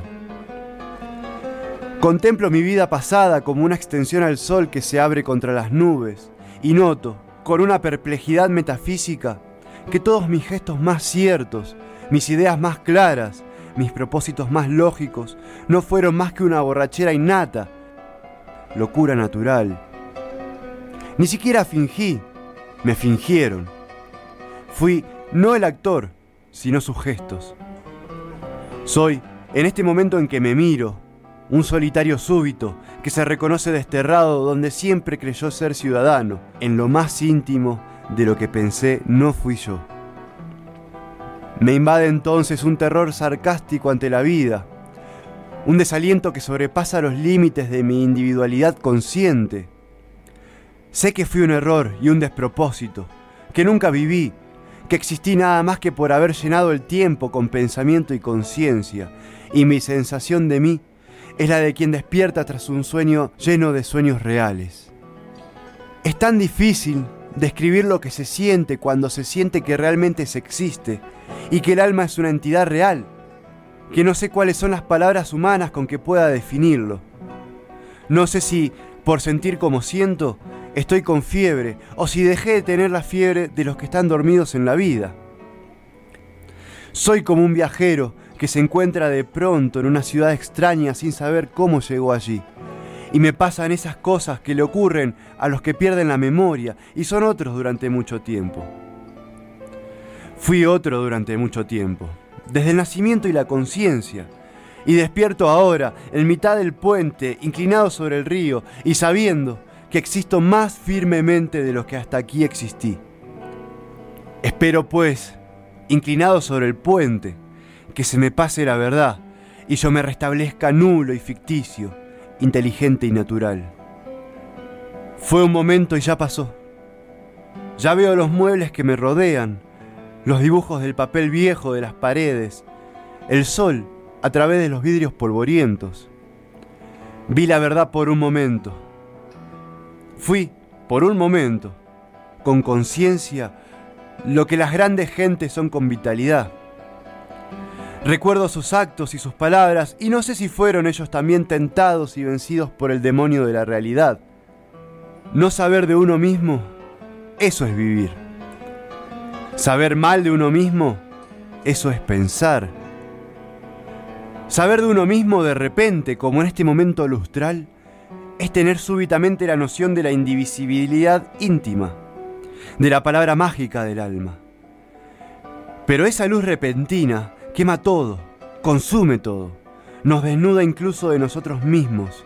Contemplo mi vida pasada como una extensión al sol que se abre contra las nubes y noto, con una perplejidad metafísica, que todos mis gestos más ciertos, mis ideas más claras, mis propósitos más lógicos, no fueron más que una borrachera innata, locura natural. Ni siquiera fingí, me fingieron. Fui no el actor, sino sus gestos. Soy, en este momento en que me miro, un solitario súbito que se reconoce desterrado donde siempre creyó ser ciudadano. En lo más íntimo de lo que pensé no fui yo. Me invade entonces un terror sarcástico ante la vida, un desaliento que sobrepasa los límites de mi individualidad consciente. Sé que fui un error y un despropósito, que nunca viví, que existí nada más que por haber llenado el tiempo con pensamiento y conciencia, y mi sensación de mí es la de quien despierta tras un sueño lleno de sueños reales. Es tan difícil describir lo que se siente cuando se siente que realmente se existe y que el alma es una entidad real, que no sé cuáles son las palabras humanas con que pueda definirlo. No sé si, por sentir como siento, estoy con fiebre o si dejé de tener la fiebre de los que están dormidos en la vida. Soy como un viajero que se encuentra de pronto en una ciudad extraña sin saber cómo llegó allí. Y me pasan esas cosas que le ocurren a los que pierden la memoria y son otros durante mucho tiempo. Fui otro durante mucho tiempo, desde el nacimiento y la conciencia, y despierto ahora, en mitad del puente, inclinado sobre el río, y sabiendo que existo más firmemente de lo que hasta aquí existí. Espero, pues, inclinado sobre el puente, que se me pase la verdad y yo me restablezca nulo y ficticio, inteligente y natural. Fue un momento y ya pasó. Ya veo los muebles que me rodean, los dibujos del papel viejo de las paredes, el sol a través de los vidrios polvorientos. Vi la verdad por un momento. Fui, por un momento, con conciencia, lo que las grandes gentes son con vitalidad. Recuerdo sus actos y sus palabras y no sé si fueron ellos también tentados y vencidos por el demonio de la realidad. No saber de uno mismo, eso es vivir. Saber mal de uno mismo, eso es pensar. Saber de uno mismo de repente, como en este momento lustral, es tener súbitamente la noción de la indivisibilidad íntima, de la palabra mágica del alma. Pero esa luz repentina quema todo, consume todo, nos desnuda incluso de nosotros mismos.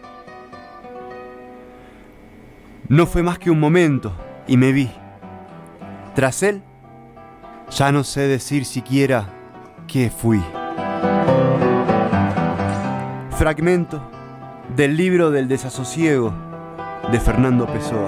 No fue más que un momento y me vi. Tras él, ya no sé decir siquiera qué fui. Fragmento del libro del desasosiego de Fernando Pessoa.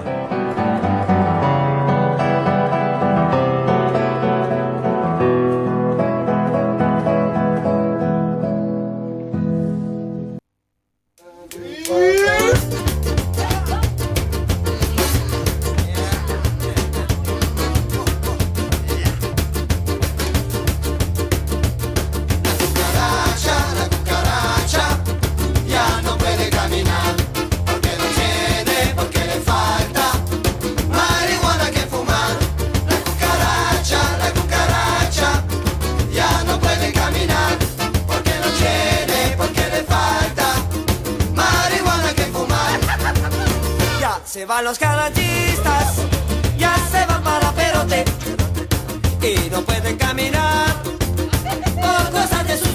Se van los garantistas, ya se van para Perote y no pueden caminar por cosas de su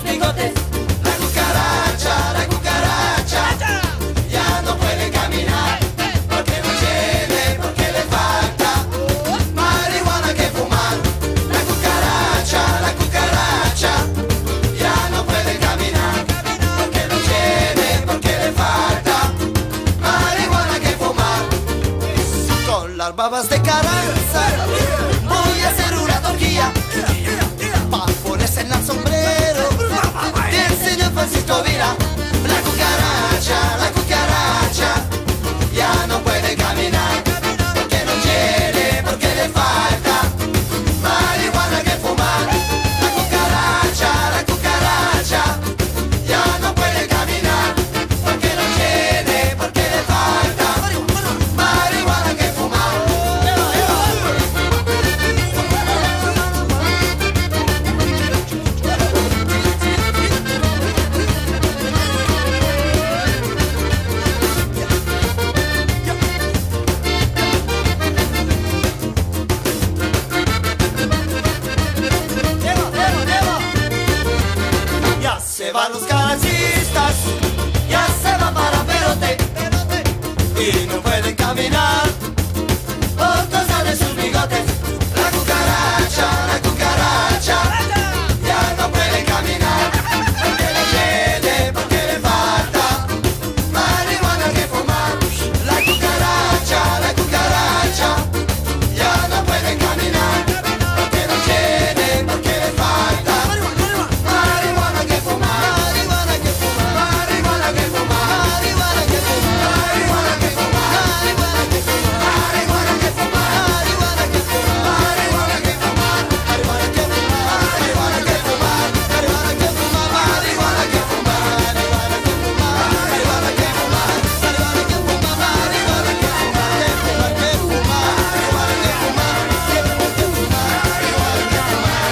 Barbabas de Carranza, voy a hacer una torquilla pa' ponerse en el sombrero del señor Francisco Vila. La cucaracha, la cucaracha ya no puede caminar porque no quiere, porque le falta marihuana que fumar. La cucaracha, la cucaracha ya no puede caminar porque no quiere, porque le falta marihuana que fumar. Ya se van los caracistas, ya se va para Perote y no pueden caminar por causa de sus bigotes. La cucaracha, la cucaracha ya no puede caminar porque le quiere, porque le falta marihuana que fumar. La cucaracha, la cucaracha ya no puede caminar porque no quiere, porque le falta marihuana que fumar. Marihuana que fumar, marihuana que fumar, marihuana que fumar, marihuana que fumar, marihuana que fumar, marihuana que fumar, marihuana que fumar, marihuana que fumar, marihuana que fumar, marihuana que fumar, marihuana que fumar, marihuana que fumar, marihuana que fumar, marihuana que fumar, marihuana que fumar, marihuana que fumar, que fumar, que fumar, marihuana que fumar, que fumar, que fumar, marihuana que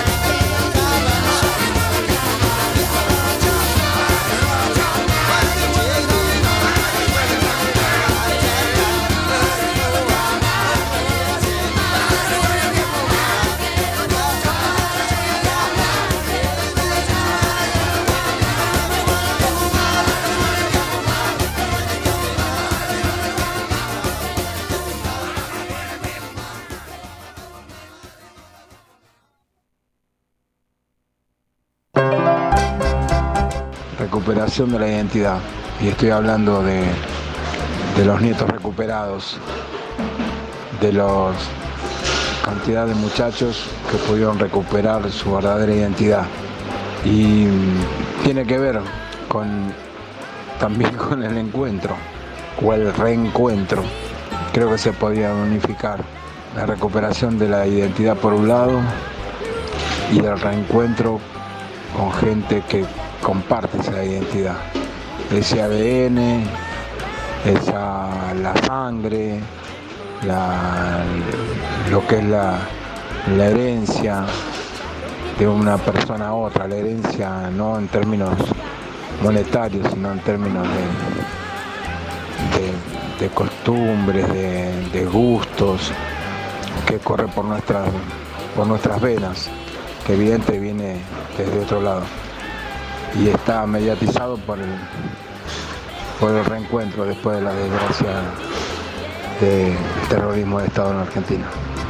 Recuperación de la identidad, y estoy hablando de, de los nietos recuperados, de la cantidad de muchachos que pudieron recuperar su verdadera identidad, y tiene que ver con también con el encuentro o el reencuentro. Creo que se podía unificar la recuperación de la identidad por un lado y del reencuentro con gente que comparte esa identidad, ese A D N, esa, la sangre, la, lo que es la, la herencia de una persona a otra, la herencia no en términos monetarios, sino en términos de, de, de costumbres, de, de gustos, que corre por nuestras, por nuestras venas, que evidente viene desde otro lado. Y está mediatizado por el, por el reencuentro después de la desgracia del terrorismo de Estado en Argentina.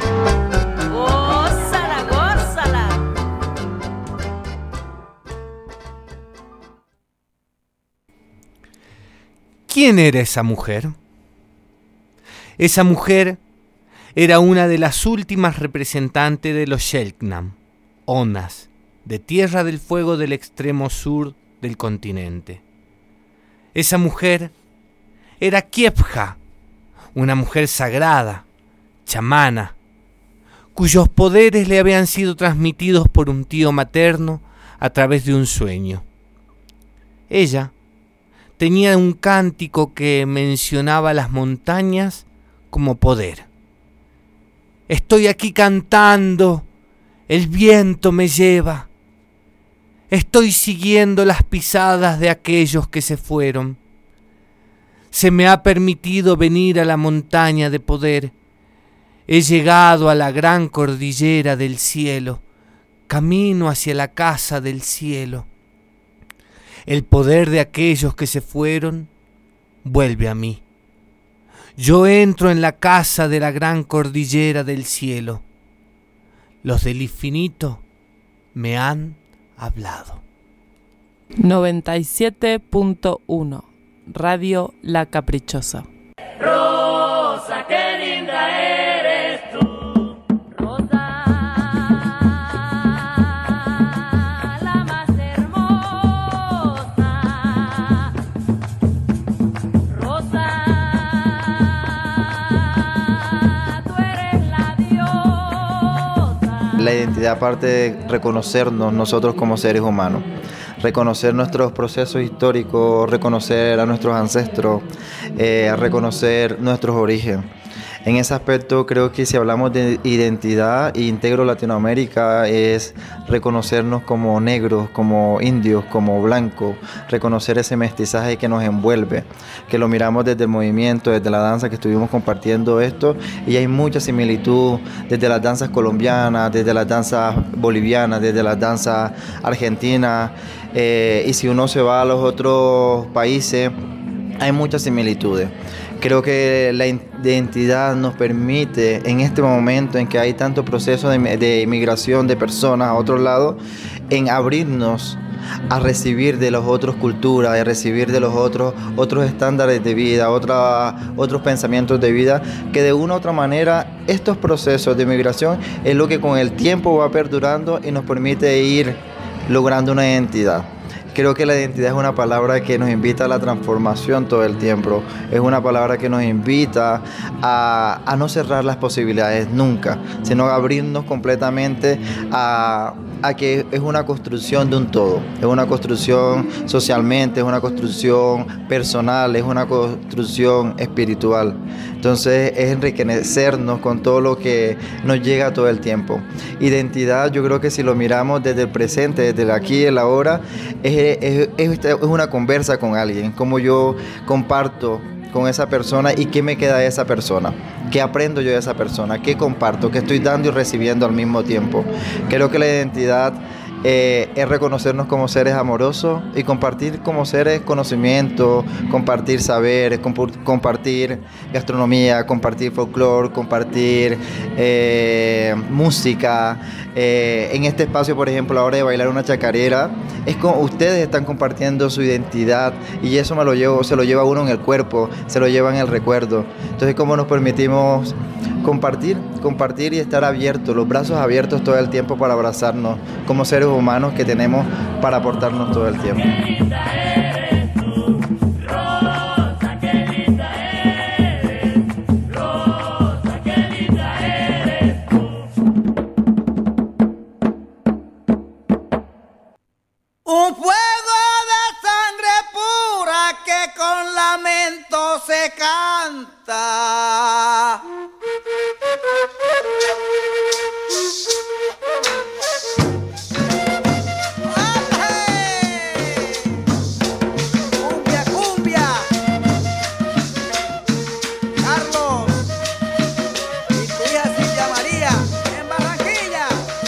¡Gózala, gózala! ¿Quién era esa mujer? Esa mujer era una de las últimas representantes de los Selknam, Onas, de Tierra del Fuego del extremo sur del continente. Esa mujer era Kiepja, una mujer sagrada, chamana, cuyos poderes le habían sido transmitidos por un tío materno a través de un sueño. Ella tenía un cántico que mencionaba las montañas como poder. Estoy aquí cantando, el viento me lleva. Estoy siguiendo las pisadas de aquellos que se fueron. Se me ha permitido venir a la montaña de poder. He llegado a la gran cordillera del cielo, camino hacia la casa del cielo. El poder de aquellos que se fueron vuelve a mí. Yo entro en la casa de la gran cordillera del cielo. Los del infinito me han hablado. noventa y siete punto uno Radio La Caprichosa. Rosa, qué linda eres. la identidad parte de reconocernos nosotros como seres humanos, reconocer nuestros procesos históricos, reconocer a nuestros ancestros, eh, reconocer nuestros orígenes. En ese aspecto creo que si hablamos de identidad e integro Latinoamérica es reconocernos como negros, como indios, como blancos, reconocer ese mestizaje que nos envuelve, que lo miramos desde el movimiento, desde la danza que estuvimos compartiendo esto, y hay mucha similitud desde las danzas colombianas, desde las danzas bolivianas, desde las danzas argentinas, eh, y si uno se va a los otros países hay muchas similitudes. Creo que la identidad nos permite, en este momento en que hay tanto proceso de, de inmigración de personas a otros lados, en abrirnos a recibir de las otras culturas, a recibir de los otros, otros estándares de vida, otra, otros pensamientos de vida, que de una u otra manera estos procesos de inmigración es lo que con el tiempo va perdurando y nos permite ir logrando una identidad. Creo que la identidad es una palabra que nos invita a la transformación todo el tiempo. Es una palabra que nos invita a, a no cerrar las posibilidades nunca, sino a abrirnos completamente a, a que es una construcción de un todo. Es una construcción socialmente, es una construcción personal, es una construcción espiritual. Entonces es enriquecernos con todo lo que nos llega todo el tiempo. Identidad, yo creo que si lo miramos desde el presente, desde el aquí y el ahora, es Es, es, es una conversa con alguien, como yo comparto con esa persona y qué me queda de esa persona, qué aprendo yo de esa persona, qué comparto, qué estoy dando y recibiendo al mismo tiempo. Creo que la identidad eh, es reconocernos como seres amorosos y compartir como seres conocimiento, compartir saber, comp- compartir gastronomía, compartir folclore, compartir eh, música. Eh, en este espacio, por ejemplo, a la hora de bailar una chacarera, es como ustedes están compartiendo su identidad y eso me lo llevo, se lo lleva uno en el cuerpo, se lo lleva en el recuerdo. Entonces, ¿cómo nos permitimos compartir, compartir y estar abiertos, los brazos abiertos todo el tiempo para abrazarnos como seres humanos que tenemos para aportarnos todo el tiempo? Un fuego de sangre pura que con lamento se canta. Cumbia, cumbia. Carlos y tu hija Silvia María en Barranquilla.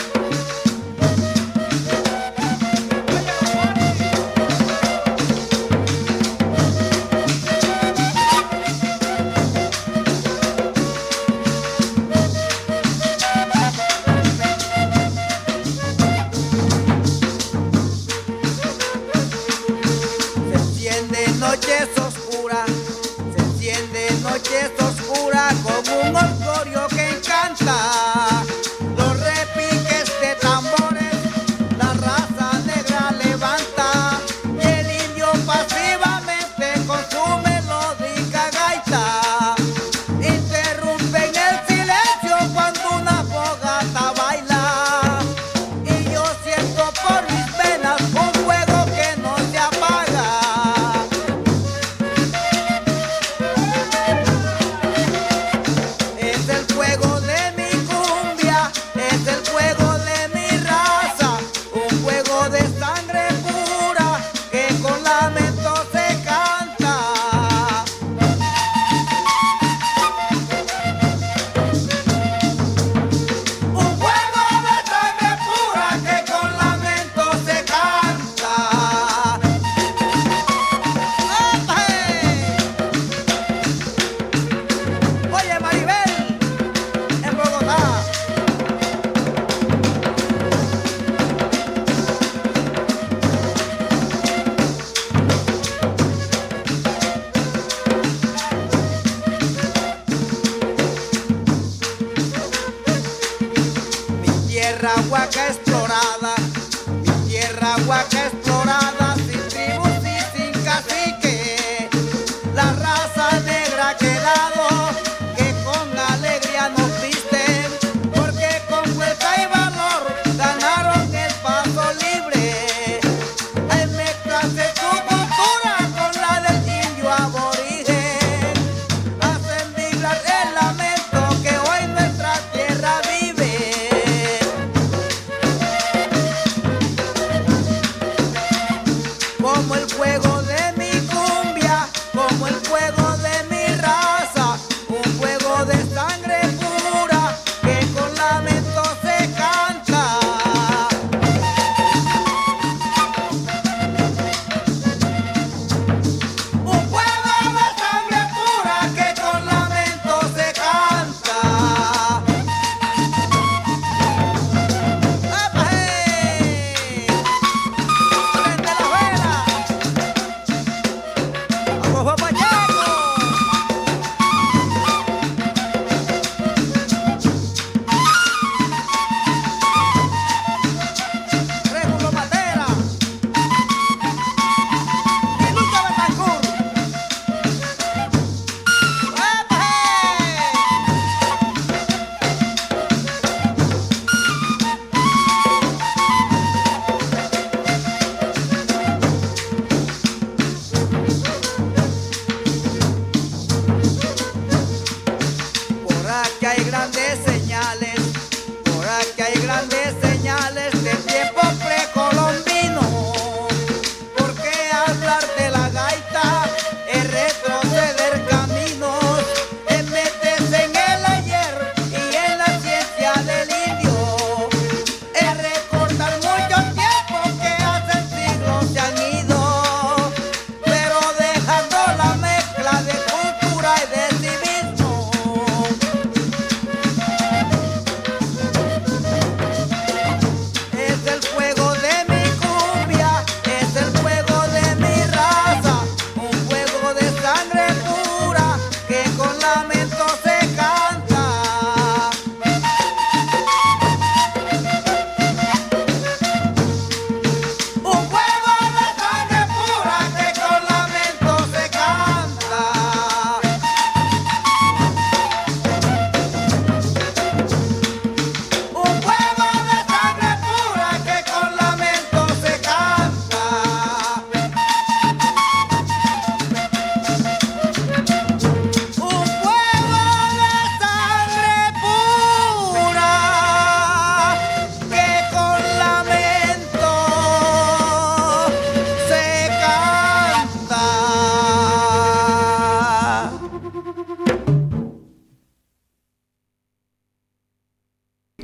Noches oscuras, se enciende noches oscuras como un orgullo que encanta. Los repiques de tambores, la raza negra levanta y el indio pasivamente con su melódica gaita interrumpen el silencio cuando una fogata baila. Y yo siento por mis venas un fuego que no se apaga. tierra huaca explorada, mi tierra huaca explorada, sin tribus y sin cacique, la raza negra ha quedado, que con alegría nos visten, porque con fuerza y valor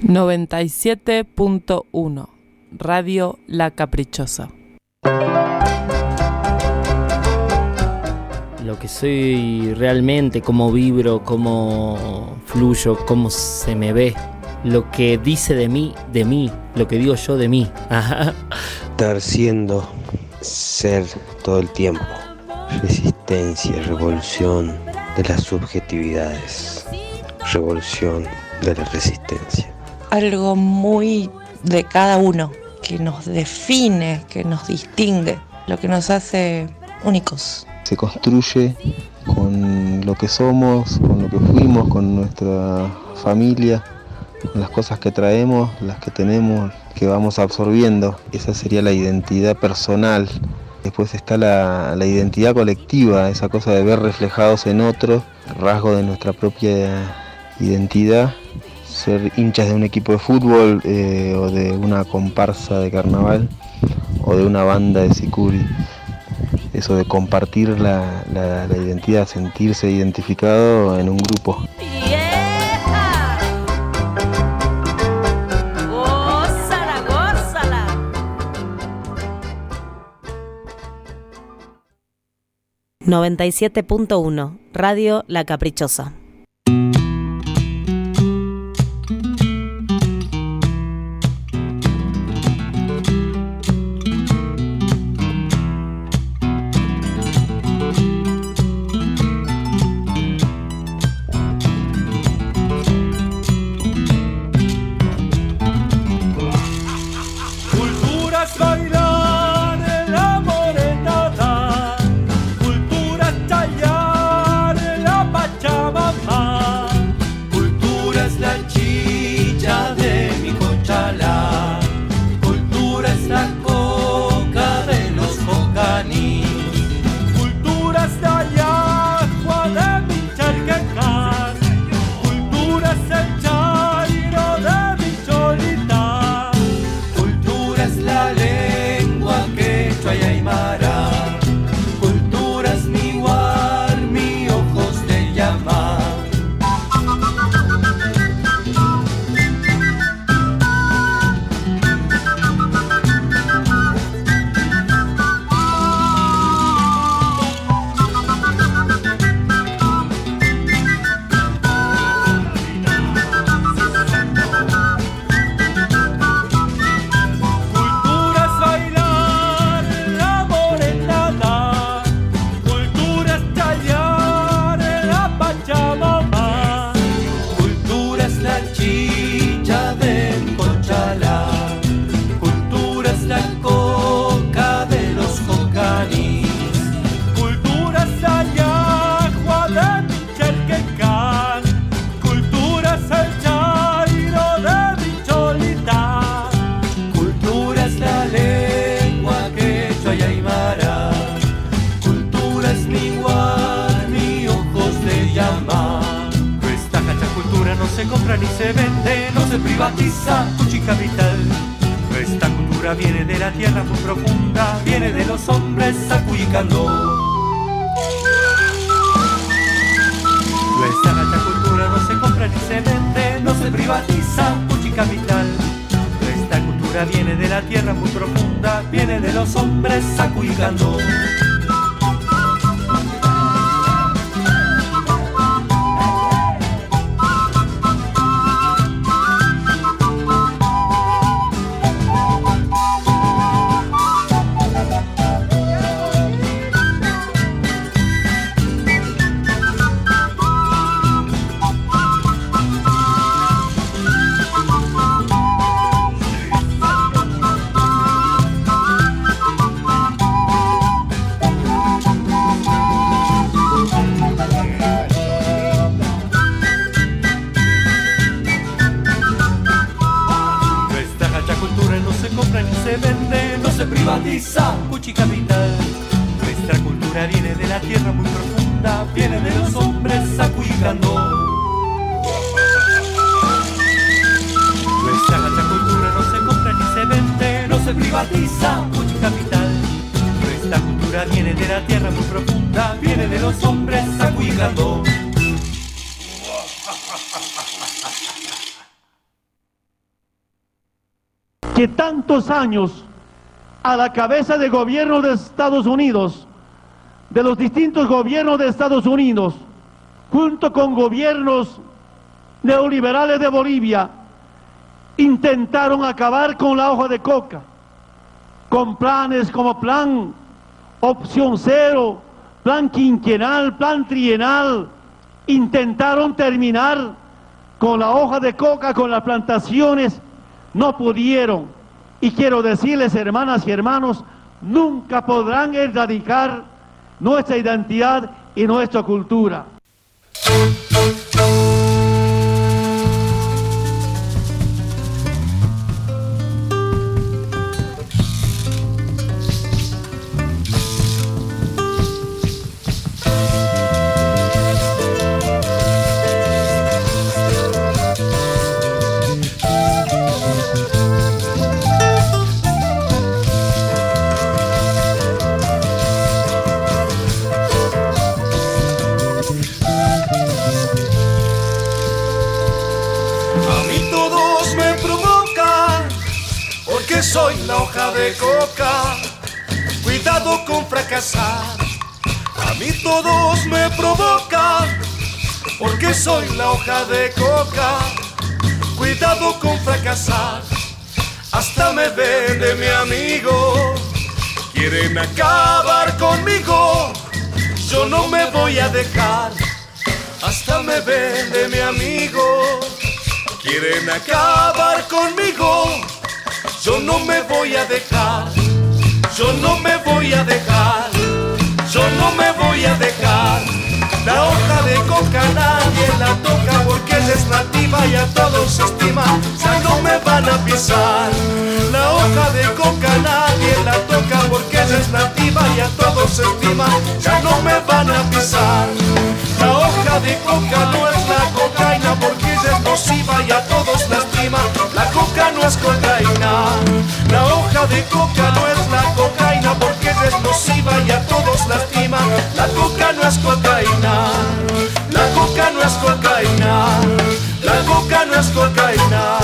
noventa y siete punto uno Radio La Caprichosa. Lo que soy realmente, cómo vibro, cómo fluyo, cómo se me ve, lo que dice de mí, de mí, lo que digo yo de mí. Estar siendo, ser todo el tiempo. Resistencia, revolución de las subjetividades. Revolución de la resistencia. Algo muy de cada uno, que nos define, que nos distingue, lo que nos hace únicos. Se construye con lo que somos, con lo que fuimos, con nuestra familia, con las cosas que traemos, las que tenemos, que vamos absorbiendo. Esa sería la identidad personal. Después está la, la identidad colectiva, esa cosa de ver reflejados en otros, rasgos de nuestra propia identidad. Ser hinchas de un equipo de fútbol eh, o de una comparsa de carnaval o de una banda de sicuri. Eso de compartir la, la, la identidad, sentirse identificado en un grupo. ¡Gózala, gózala! noventa y siete punto uno Radio La Caprichosa. Ni se vende, no se privatiza, Cuchi Capital. Esta cultura viene de la tierra muy profunda, viene de los hombres Sacuyicando. Nuestra gacha cultura no se compra ni se vende, no se privatiza, Cuchi Capital. Esta cultura viene de la tierra muy profunda, viene de los hombres Sacuyicando. privatiza Cuchi Capital. Nuestra cultura viene de la tierra muy profunda, viene de los hombres Sacuyicando. Nuestra gacha cultura no se compra ni se vende, no se privatiza Cuchi Capital. Nuestra cultura viene de la tierra muy profunda, viene de los hombres Sacuyicando. que tantos años a la cabeza del gobierno de Estados Unidos, de los distintos gobiernos de Estados Unidos, junto con gobiernos neoliberales de Bolivia, intentaron acabar con la hoja de coca, con planes como plan opción cero, plan quinquenal, plan trienal. Intentaron terminar con la hoja de coca, con las plantaciones, no pudieron. Y quiero decirles, hermanas y hermanos, nunca podrán erradicar nuestra identidad y nuestra cultura. Soy la hoja de coca, cuidado con fracasar. A mí todos me provocan, porque soy la hoja de coca, cuidado con fracasar. Hasta me ven de mi amigo, quieren acabar conmigo, yo no me voy a dejar. Hasta me ven de mi amigo, quieren acabar conmigo, yo no me voy a dejar, yo no me voy a dejar, yo no me voy a dejar. La hoja de coca nadie la toca porque ella es nativa y a todos se estima, ya no me van a pisar. La hoja de coca nadie la toca porque ella es nativa y a todos se estima, ya no me van a pisar. La hoja de coca no es la cocaína porque ella es nociva y a todos lastima. La coca no es cocaína. La hoja de coca no es la cocaína porque ella es nociva y a todos lastima. La coca no es cocaína. La coca no es cocaína. La coca no es cocaína.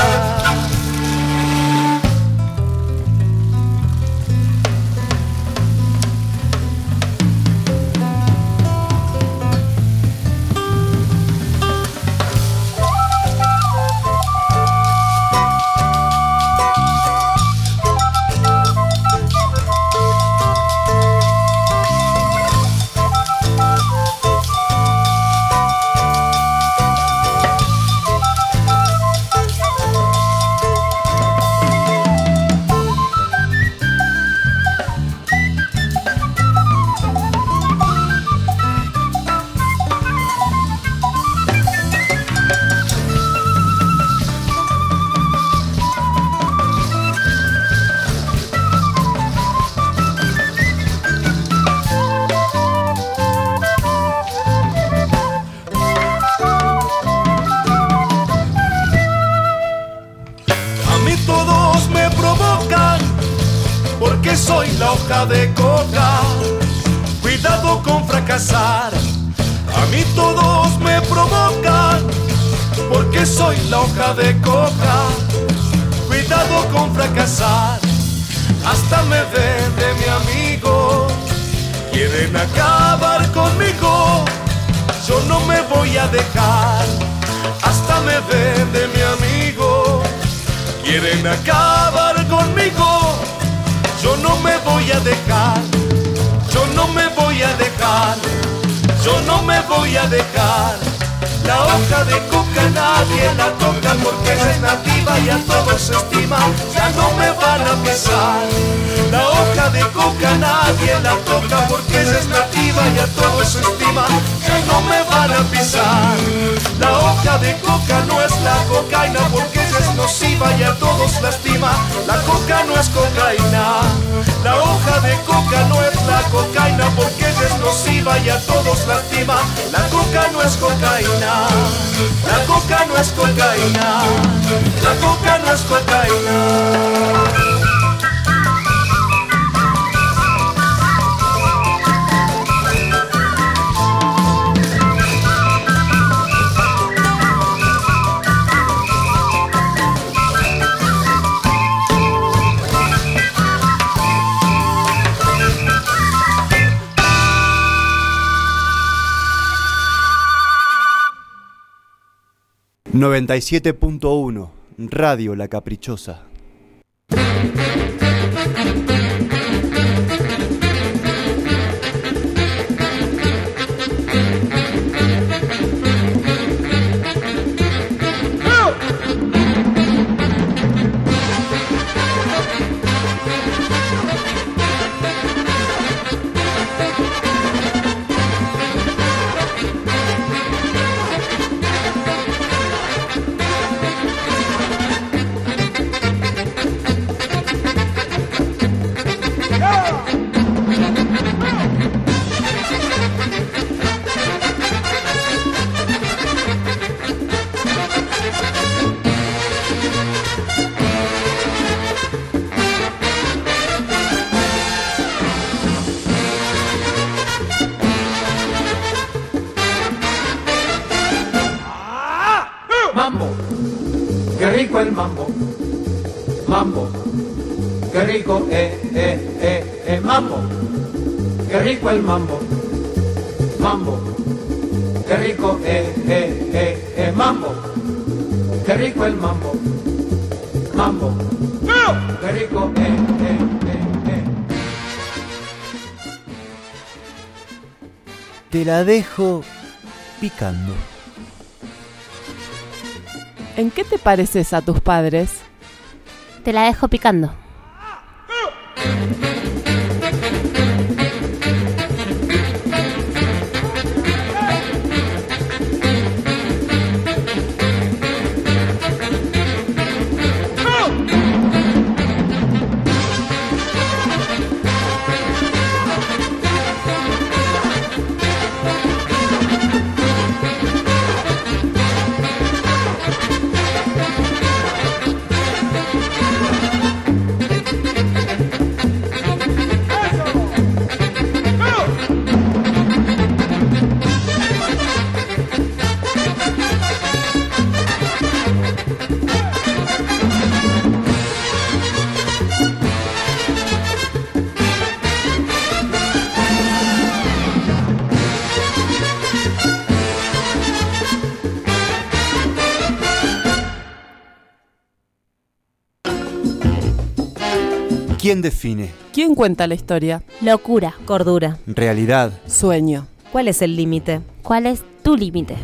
Soy la hoja de coca, cuidado con fracasar. A mí todos me provocan, porque soy la hoja de coca, cuidado con fracasar. Hasta me ven de mi amigo, quieren acabar conmigo, yo no me voy a dejar. Hasta me ven de mi amigo, quieren acabar conmigo, yo no me voy a dejar, yo no me voy a dejar, yo no me voy a dejar. La hoja de coca nadie la toca porque es nativa y a todos se estima, ya no me van a pisar. La hoja de coca nadie la toca porque es nativa y a todos se estima, ya no me van a pisar. La hoja de coca no es la cocaína porque es nociva y a todos lastima. La coca no es cocaína. La hoja de coca no es la cocaína porque es nociva y a todos lastima. La coca no es cocaína. La coca no es cocaína. La coca no es cocaína. noventa y siete punto uno, Radio La Caprichosa. Mambo, qué rico el mambo. Mambo, qué rico, eh, eh, eh, eh, mambo. Qué rico el mambo. Mambo, qué rico, eh, eh, eh, eh, mambo. Qué rico el mambo. Mambo, qué rico, eh, eh, eh, eh. Te la dejo picando. ¿En qué te pareces a tus padres? Te la dejo picando. ¿Quién define? ¿Quién cuenta la historia? Locura. Cordura. Realidad. Sueño. ¿Cuál es el límite? ¿Cuál es tu límite?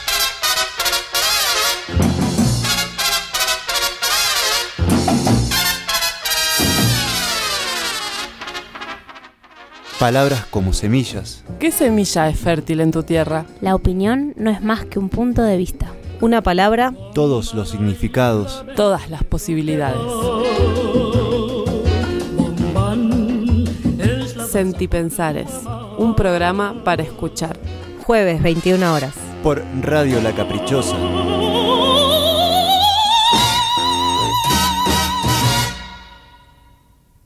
Palabras como semillas. ¿Qué semilla es fértil en tu tierra? La opinión no es más que un punto de vista. Una palabra. Todos los significados. Todas las posibilidades. Sentipensares, un programa para escuchar. Jueves, veintiuna horas. Por Radio La Caprichosa.